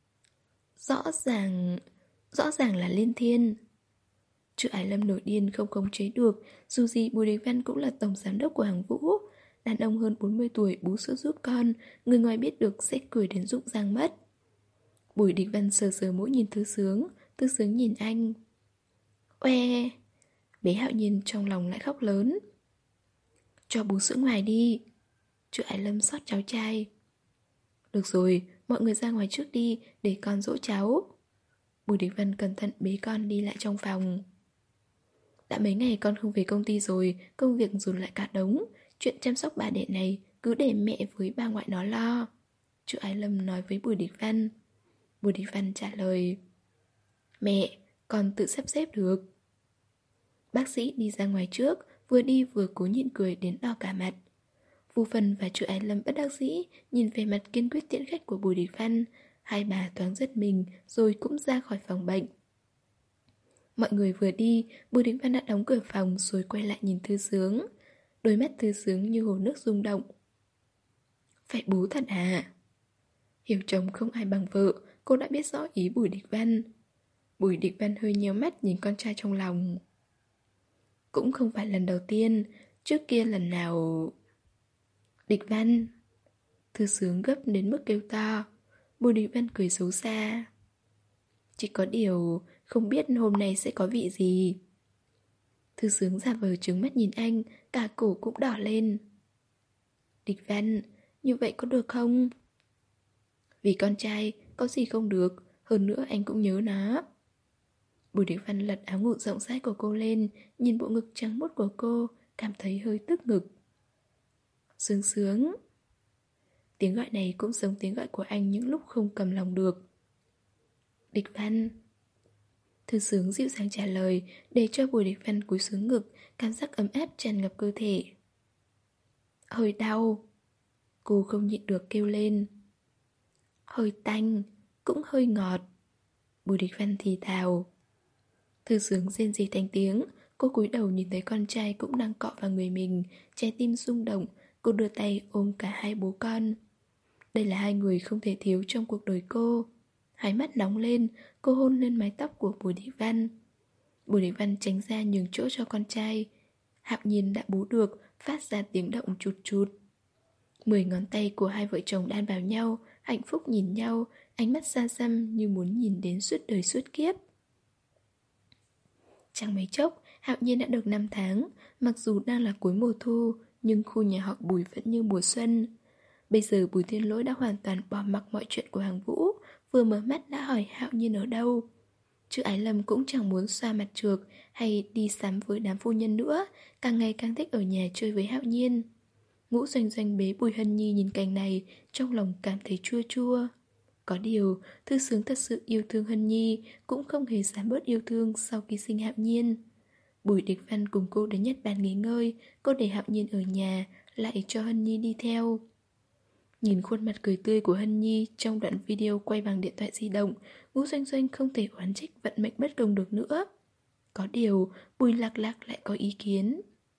[SPEAKER 1] Rõ ràng... Rõ ràng là liên thiên. Chữ Ái Lâm nổi điên không khống chế được. Dù gì Bùi Địch Văn cũng là tổng giám đốc của hàng Vũ. Đàn ông hơn bốn mươi tuổi bú sữa giúp con. Người ngoài biết được sẽ cười đến rụng răng mất. Bùi Địch Văn sờ sờ mũi nhìn Thư Sướng. Thư Sướng nhìn anh. Oe. Bé Hạo Nhiên trong lòng lại khóc lớn. Cho bú sữa ngoài đi. Chữ Ái Lâm xót cháu trai. Được rồi, mọi người ra ngoài trước đi để con dỗ cháu. Bùi Địch Văn cẩn thận bế con đi lại trong phòng. Đã mấy ngày con không về công ty rồi, công việc dồn lại cả đống. Chuyện chăm sóc bà đẻ này cứ để mẹ với bà ngoại nó lo. Chú Ái Lâm nói với Bùi Địch Văn. Bùi Địch Văn trả lời. Mẹ, con tự sắp xếp được. Bác sĩ đi ra ngoài trước, vừa đi vừa cố nhịn cười đến đỏ cả mặt. Vu Vân và chú Ái Lâm bất đắc dĩ nhìn về mặt kiên quyết tiễn khách của Bùi Địch Văn. Hai bà thoáng giật mình rồi cũng ra khỏi phòng bệnh. Mọi người vừa đi, Bùi Địch Văn đã đóng cửa phòng rồi quay lại nhìn Thư Sướng. Đôi mắt Thư Sướng như hồ nước rung động. Phải bú thật à? Hiểu chồng không ai bằng vợ, cô đã biết rõ ý Bùi Địch Văn. Bùi Địch Văn hơi nhéo mắt nhìn con trai trong lòng. Cũng không phải lần đầu tiên, trước kia lần nào... Địch Văn. Thư Sướng gấp đến mức kêu to. Bùi Địch Văn cười xấu xa. Chỉ có điều không biết hôm nay sẽ có vị gì. Thư Sướng giả vờ trừng mắt nhìn anh, cả cổ cũng đỏ lên. Địch Văn, như vậy có được không? Vì con trai, có gì không được, hơn nữa anh cũng nhớ nó. Bùi Địch Văn lật áo ngủ rộng rãi của cô lên, nhìn bộ ngực trắng muốt của cô, cảm thấy hơi tức ngực. Sướng Sướng. Tiếng gọi này cũng giống tiếng gọi của anh những lúc không cầm lòng được. Địch Văn. Thư Sướng dịu dàng trả lời, để cho Bùi Địch Văn cúi xuống ngực, cảm giác ấm áp tràn ngập cơ thể. Hơi đau. Cô không nhịn được kêu lên. Hơi tanh, cũng hơi ngọt. Bùi Địch Văn thì thào. Thư Sướng rên rỉ thành tiếng. Cô cúi đầu nhìn thấy con trai cũng đang cọ vào người mình, trái tim rung động. Cô đưa tay ôm cả hai bố con. Đây là hai người không thể thiếu trong cuộc đời cô. Hai mắt nóng lên, cô hôn lên mái tóc của Bùi Địch Văn. Bùi Địch Văn tránh ra nhường chỗ cho con trai. Hạo Nhiên đã bú được, phát ra tiếng động chụt chụt. Mười ngón tay của hai vợ chồng đan vào nhau, hạnh phúc nhìn nhau, ánh mắt xa xăm như muốn nhìn đến suốt đời suốt kiếp. Chẳng mấy chốc, Hạo Nhiên đã được năm tháng, mặc dù đang là cuối mùa thu, nhưng khu nhà họ Bùi vẫn như mùa xuân. Bây giờ Bùi Thiên Lỗi đã hoàn toàn bỏ mặc mọi chuyện của hàng Vũ, vừa mở mắt đã hỏi Hạo Nhiên ở đâu. Chứ Ái Lâm cũng chẳng muốn xoa mặt trược hay đi sắm với đám phu nhân nữa, càng ngày càng thích ở nhà chơi với Hạo Nhiên. Ngũ Doanh Doanh bế Bùi Hân Nhi nhìn cảnh này, trong lòng cảm thấy chua chua. Có điều, Thư Sướng thật sự yêu thương Hân Nhi, cũng không hề giảm bớt yêu thương sau khi sinh Hạo Nhiên. Bùi Địch Văn cùng cô đến Nhật Bản nghỉ ngơi, cô để Hạo Nhiên ở nhà, lại cho Hân Nhi đi theo. Nhìn khuôn mặt cười tươi của Hân Nhi trong đoạn video quay bằng điện thoại di động, Ngũ Doanh Doanh không thể oán trách vận mệnh bất công được nữa. Có điều, Bùi Lạc Lạc lại có ý kiến.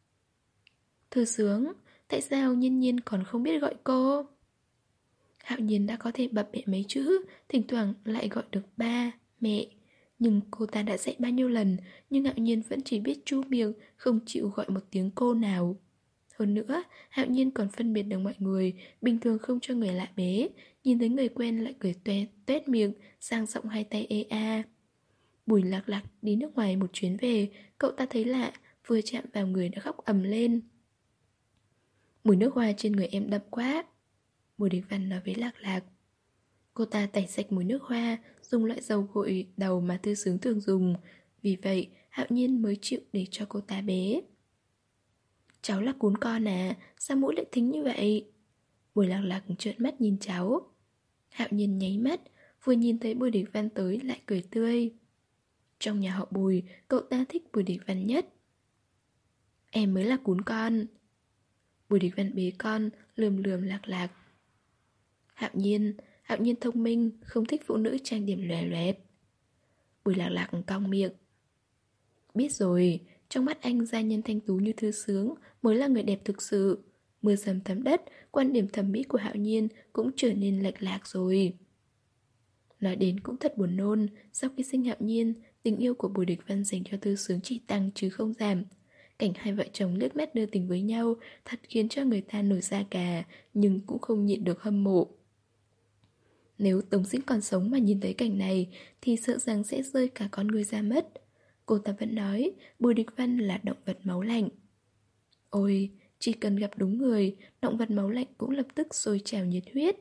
[SPEAKER 1] Thư Sướng, tại sao Nhiên Nhiên còn không biết gọi cô? Hạo Nhiên đã có thể bập bẹ mấy chữ, thỉnh thoảng lại gọi được ba, mẹ. Nhưng cô ta đã dạy bao nhiêu lần, nhưng Hạo Nhiên vẫn chỉ biết chu miệng, không chịu gọi một tiếng cô nào. Hơn nữa, Hạo Nhiên còn phân biệt được mọi người, bình thường không cho người lạ bế, nhìn thấy người quen lại cười tuét, tuét miệng, sang giọng hai tay ê a. Bùi Lạc Lạc đi nước ngoài một chuyến về, cậu ta thấy lạ, vừa chạm vào người đã khóc ầm lên. Mùi nước hoa trên người em đậm quá. Bùi Địch Văn nói với Lạc Lạc. Cô ta tẩy sạch mùi nước hoa, dùng loại dầu gội đầu mà Thư Sướng thường dùng. Vì vậy, Hạo Nhiên mới chịu để cho cô ta bế. Cháu là cún con à, sao mũi lại thính như vậy? Bùi Lạc Lạc trợn mắt nhìn cháu. Hạo Nhiên nháy mắt, vừa nhìn thấy Bùi Địch Văn tới lại cười tươi. Trong nhà họ Bùi, cậu ta thích Bùi Địch Văn nhất. Em mới là cún con. Bùi Địch Văn bế con, lườm lườm Lạc Lạc. Hạo Nhiên, Hạo Nhiên thông minh, không thích phụ nữ trang điểm lòe loẹt. Bùi Lạc Lạc cong miệng. Biết rồi, trong mắt anh gia nhân thanh tú như Thư Sướng mới là người đẹp thực sự. Mưa dầm thấm đất, quan điểm thẩm mỹ của Hạo Nhiên cũng trở nên lệch lạc rồi. Nói đến cũng thật buồn nôn, sau khi sinh Hạo Nhiên, tình yêu của Bùi Địch Văn dành cho Thư Sướng chỉ tăng chứ không giảm. Cảnh hai vợ chồng liếc mắt đưa tình với nhau thật khiến cho người ta nổi da gà, nhưng cũng không nhịn được hâm mộ. Nếu Tống Dĩnh còn sống mà nhìn thấy cảnh này thì sợ rằng sẽ rơi cả con người ra mất. Cô ta vẫn nói Bùi Địch Văn là động vật máu lạnh. Ôi, chỉ cần gặp đúng người, động vật máu lạnh cũng lập tức sôi trào nhiệt huyết.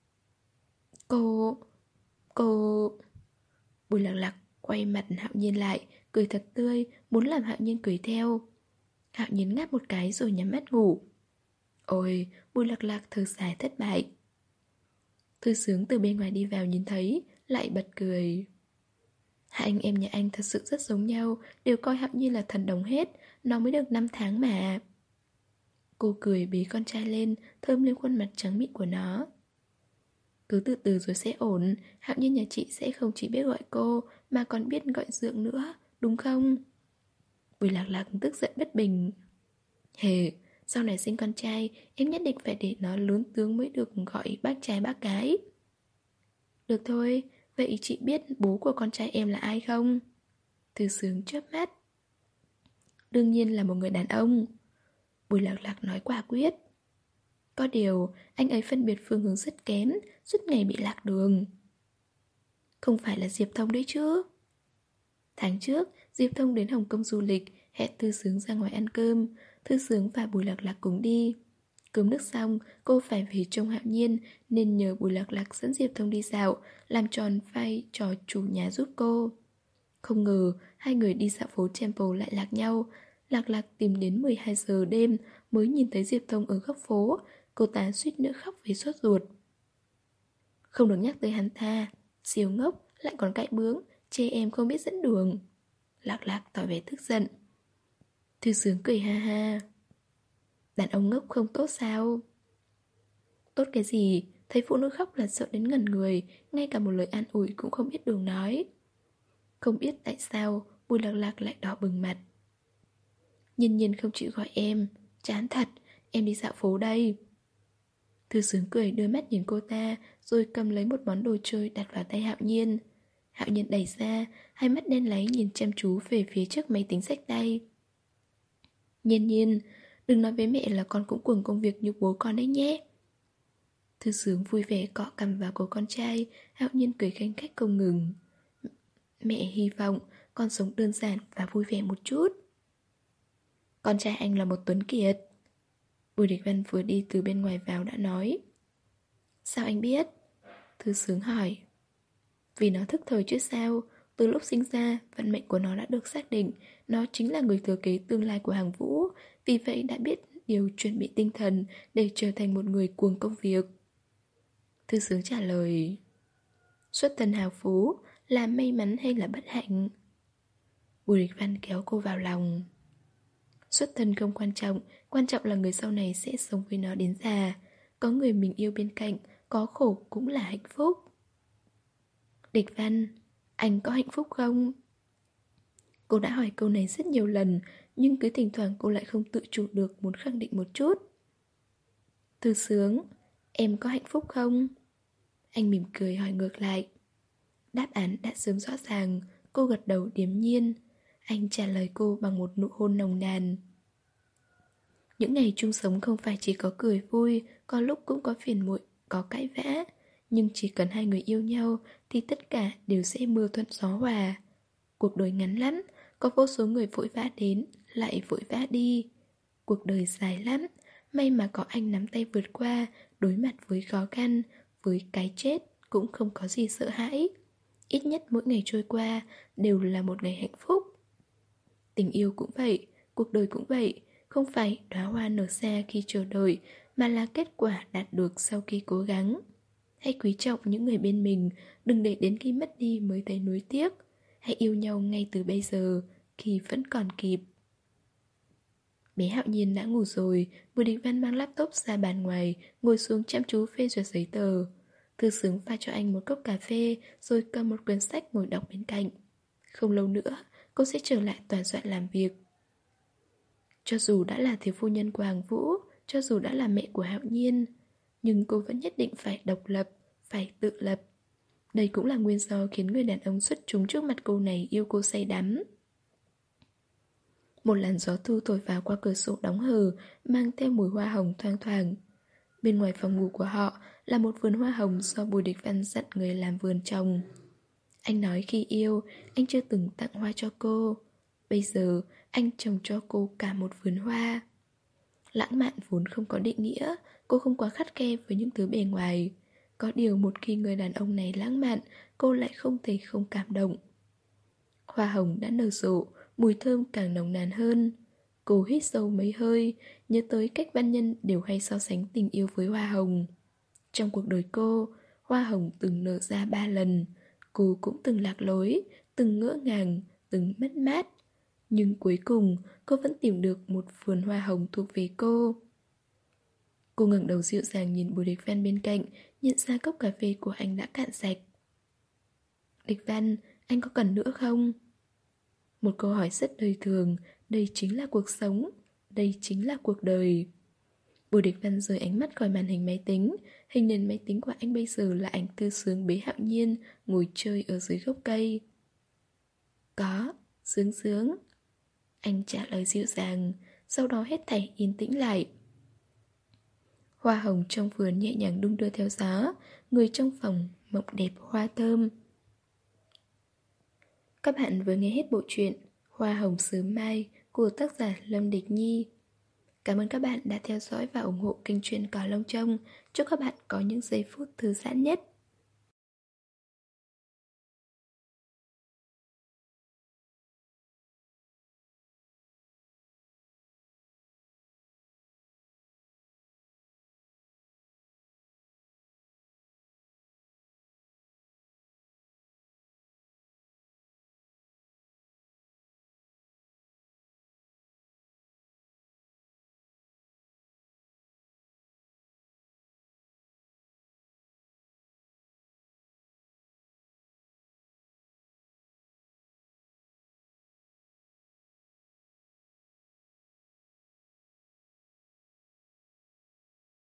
[SPEAKER 1] Cô... cô... Bùi Lạc Lạc quay mặt Hạo Nhiên lại, cười thật tươi, muốn làm Hạo Nhiên cười theo. Hạo Nhiên ngáp một cái rồi nhắm mắt ngủ. Ôi, Bùi Lạc Lạc thở dài thất bại. Thư Sướng từ bên ngoài đi vào nhìn thấy, lại bật cười. Hai anh em nhà anh thật sự rất giống nhau, đều coi Hạo Nhiên là thần đồng hết, nó mới được năm tháng mà. Cô cười bế con trai lên, thơm lên khuôn mặt trắng mịn của nó. Cứ từ từ rồi sẽ ổn, Hạo Nhiên nhà chị sẽ không chỉ biết gọi cô, mà còn biết gọi dượng nữa, đúng không? Bùi Lạc Lạc tức giận bất bình. Hề, sau này sinh con trai, em nhất định phải để nó lớn tướng mới được gọi bác trai bác gái. Được thôi, vậy chị biết bố của con trai em là ai không? Thư Sướng chớp mắt. Đương nhiên là một người đàn ông. Bùi Lạc Lạc nói quả quyết. Có điều, anh ấy phân biệt phương hướng rất kém, suốt ngày bị lạc đường. Không phải là Diệp Thông đấy chứ? Tháng trước, Diệp Thông đến Hồng Kông du lịch, hẹn Thư Sướng ra ngoài ăn cơm. Thư Sướng và Bùi Lạc Lạc cùng đi. Cơm nước xong, cô phải về trông Hạo Nhiên, nên nhờ Bùi Lạc Lạc dẫn Diệp Thông đi dạo, làm tròn vai trò chủ nhà giúp cô. Không ngờ, hai người đi dạo phố Temple lại lạc nhau. Lạc Lạc tìm đến mười hai giờ đêm mới nhìn thấy Diệp Thông ở góc phố. Cô ta suýt nữa khóc vì sốt ruột. Không được nhắc tới hắn ta. Siêu ngốc, lại còn cãi bướng. chê em không biết dẫn đường. Lạc Lạc tỏ vẻ tức giận. Thư Sướng cười ha ha. Đàn ông ngốc không tốt sao? Tốt cái gì? Thấy phụ nữ khóc là sợ đến ngẩn người, ngay cả một lời an ủi cũng không biết đường nói. Không biết tại sao Bùi Lạc Lạc lại đỏ bừng mặt. Nhiên Nhiên không chịu gọi em. Chán thật, em đi dạo phố đây. Thư Sướng cười đưa mắt nhìn cô ta, rồi cầm lấy một món đồ chơi đặt vào tay Hạo Nhiên. Hạo Nhiên đẩy ra, hai mắt đen láy nhìn chăm chú về phía trước máy tính xách tay. Nhiên Nhiên, đừng nói với mẹ là con cũng cuồng công việc như bố con đấy nhé. Thư Sướng vui vẻ cọ cằm vào cổ con trai. Hạo Nhiên cười khanh khách không ngừng. Mẹ hy vọng con sống đơn giản và vui vẻ một chút. Con trai anh là một tuấn kiệt. Bùi Địch Văn vừa đi từ bên ngoài vào đã nói. Sao anh biết? Thư Sướng hỏi. Vì nó thức thời chứ sao. Từ lúc sinh ra, vận mệnh của nó đã được xác định. Nó chính là người thừa kế tương lai của Hàng Vũ. Vì vậy đã biết điều chuẩn bị tinh thần để trở thành một người cuồng công việc. Thư Sướng trả lời. Xuất thân hào phú là may mắn hay là bất hạnh? Bùi Địch Văn kéo cô vào lòng. Xuất thân không quan trọng, quan trọng là người sau này sẽ sống với nó đến già. Có người mình yêu bên cạnh, có khổ cũng là hạnh phúc. Địch Văn, anh có hạnh phúc không? Cô đã hỏi câu này rất nhiều lần, nhưng cứ thỉnh thoảng cô lại không tự chủ được muốn khẳng định một chút. Thư Sướng, em có hạnh phúc không? Anh mỉm cười hỏi ngược lại. Đáp án đã sớm rõ ràng, cô gật đầu điềm nhiên. Anh trả lời cô bằng một nụ hôn nồng nàn. Những ngày chung sống không phải chỉ có cười vui, có lúc cũng có phiền muộn, có cãi vã. Nhưng chỉ cần hai người yêu nhau thì tất cả đều sẽ mưa thuận gió hòa. Cuộc đời ngắn lắm, có vô số người vội vã đến, lại vội vã đi. Cuộc đời dài lắm, may mà có anh nắm tay vượt qua, đối mặt với khó khăn, với cái chết cũng không có gì sợ hãi. Ít nhất mỗi ngày trôi qua đều là một ngày hạnh phúc. Tình yêu cũng vậy, cuộc đời cũng vậy. Không phải đóa hoa nở ra khi chờ đợi, mà là kết quả đạt được sau khi cố gắng. Hãy quý trọng những người bên mình, đừng để đến khi mất đi mới thấy nuối tiếc. Hãy yêu nhau ngay từ bây giờ, khi vẫn còn kịp. Bé Hạo Nhiên đã ngủ rồi, Bùi Địch Văn mang laptop ra bàn ngoài, ngồi xuống chăm chú phê duyệt giấy tờ. Thư Sướng pha cho anh một cốc cà phê, rồi cầm một quyển sách ngồi đọc bên cạnh. Không lâu nữa, cô sẽ trở lại tòa soạn làm việc. Cho dù đã là thiếu phu nhân của Hàng Vũ, cho dù đã là mẹ của Hạo Nhiên, nhưng cô vẫn nhất định phải độc lập, phải tự lập. Đây cũng là nguyên do khiến người đàn ông xuất chúng trước mặt cô này yêu cô say đắm. Một làn gió thu thổi vào qua cửa sổ đóng hờ, mang theo mùi hoa hồng thoang thoảng. Bên ngoài phòng ngủ của họ là một vườn hoa hồng do Bùi Địch Văn dặn người làm vườn trồng. Anh nói khi yêu, anh chưa từng tặng hoa cho cô. Bây giờ, anh trồng cho cô cả một vườn hoa. Lãng mạn vốn không có định nghĩa, cô không quá khắt khe với những thứ bề ngoài. Có điều một khi người đàn ông này lãng mạn, cô lại không thể không cảm động. Hoa hồng đã nở rộ, mùi thơm càng nồng nàn hơn. Cô hít sâu mấy hơi, nhớ tới cách văn nhân đều hay so sánh tình yêu với hoa hồng. Trong cuộc đời cô, hoa hồng từng nở ra ba lần. Cô cũng từng lạc lối, từng ngỡ ngàng, từng mất mát. Nhưng cuối cùng, cô vẫn tìm được một vườn hoa hồng thuộc về cô. Cô ngẩng đầu dịu dàng nhìn Bùi Địch Văn bên cạnh, nhận ra cốc cà phê của anh đã cạn sạch. Địch Văn, anh có cần nữa không? Một câu hỏi rất đời thường, đây chính là cuộc sống, đây chính là cuộc đời. Bùi Địch Văn rời ánh mắt khỏi màn hình máy tính. Hình nền máy tính của anh bây giờ là ảnh Thư Sướng bế Hạo Nhiên ngồi chơi ở dưới gốc cây. Có, Sướng Sướng. Anh trả lời dịu dàng, sau đó hết thảy yên tĩnh lại. Hoa hồng trong vườn nhẹ nhàng đung đưa theo gió, người trong phòng mộng đẹp hoa thơm. Các bạn vừa nghe hết bộ truyện Hoa hồng sớm mai của tác giả Lâm Địch Nhi. Cảm ơn các bạn đã theo dõi và ủng hộ kênh truyện Cỏ Lông Trông. Chúc các bạn có những giây phút thư giãn nhất.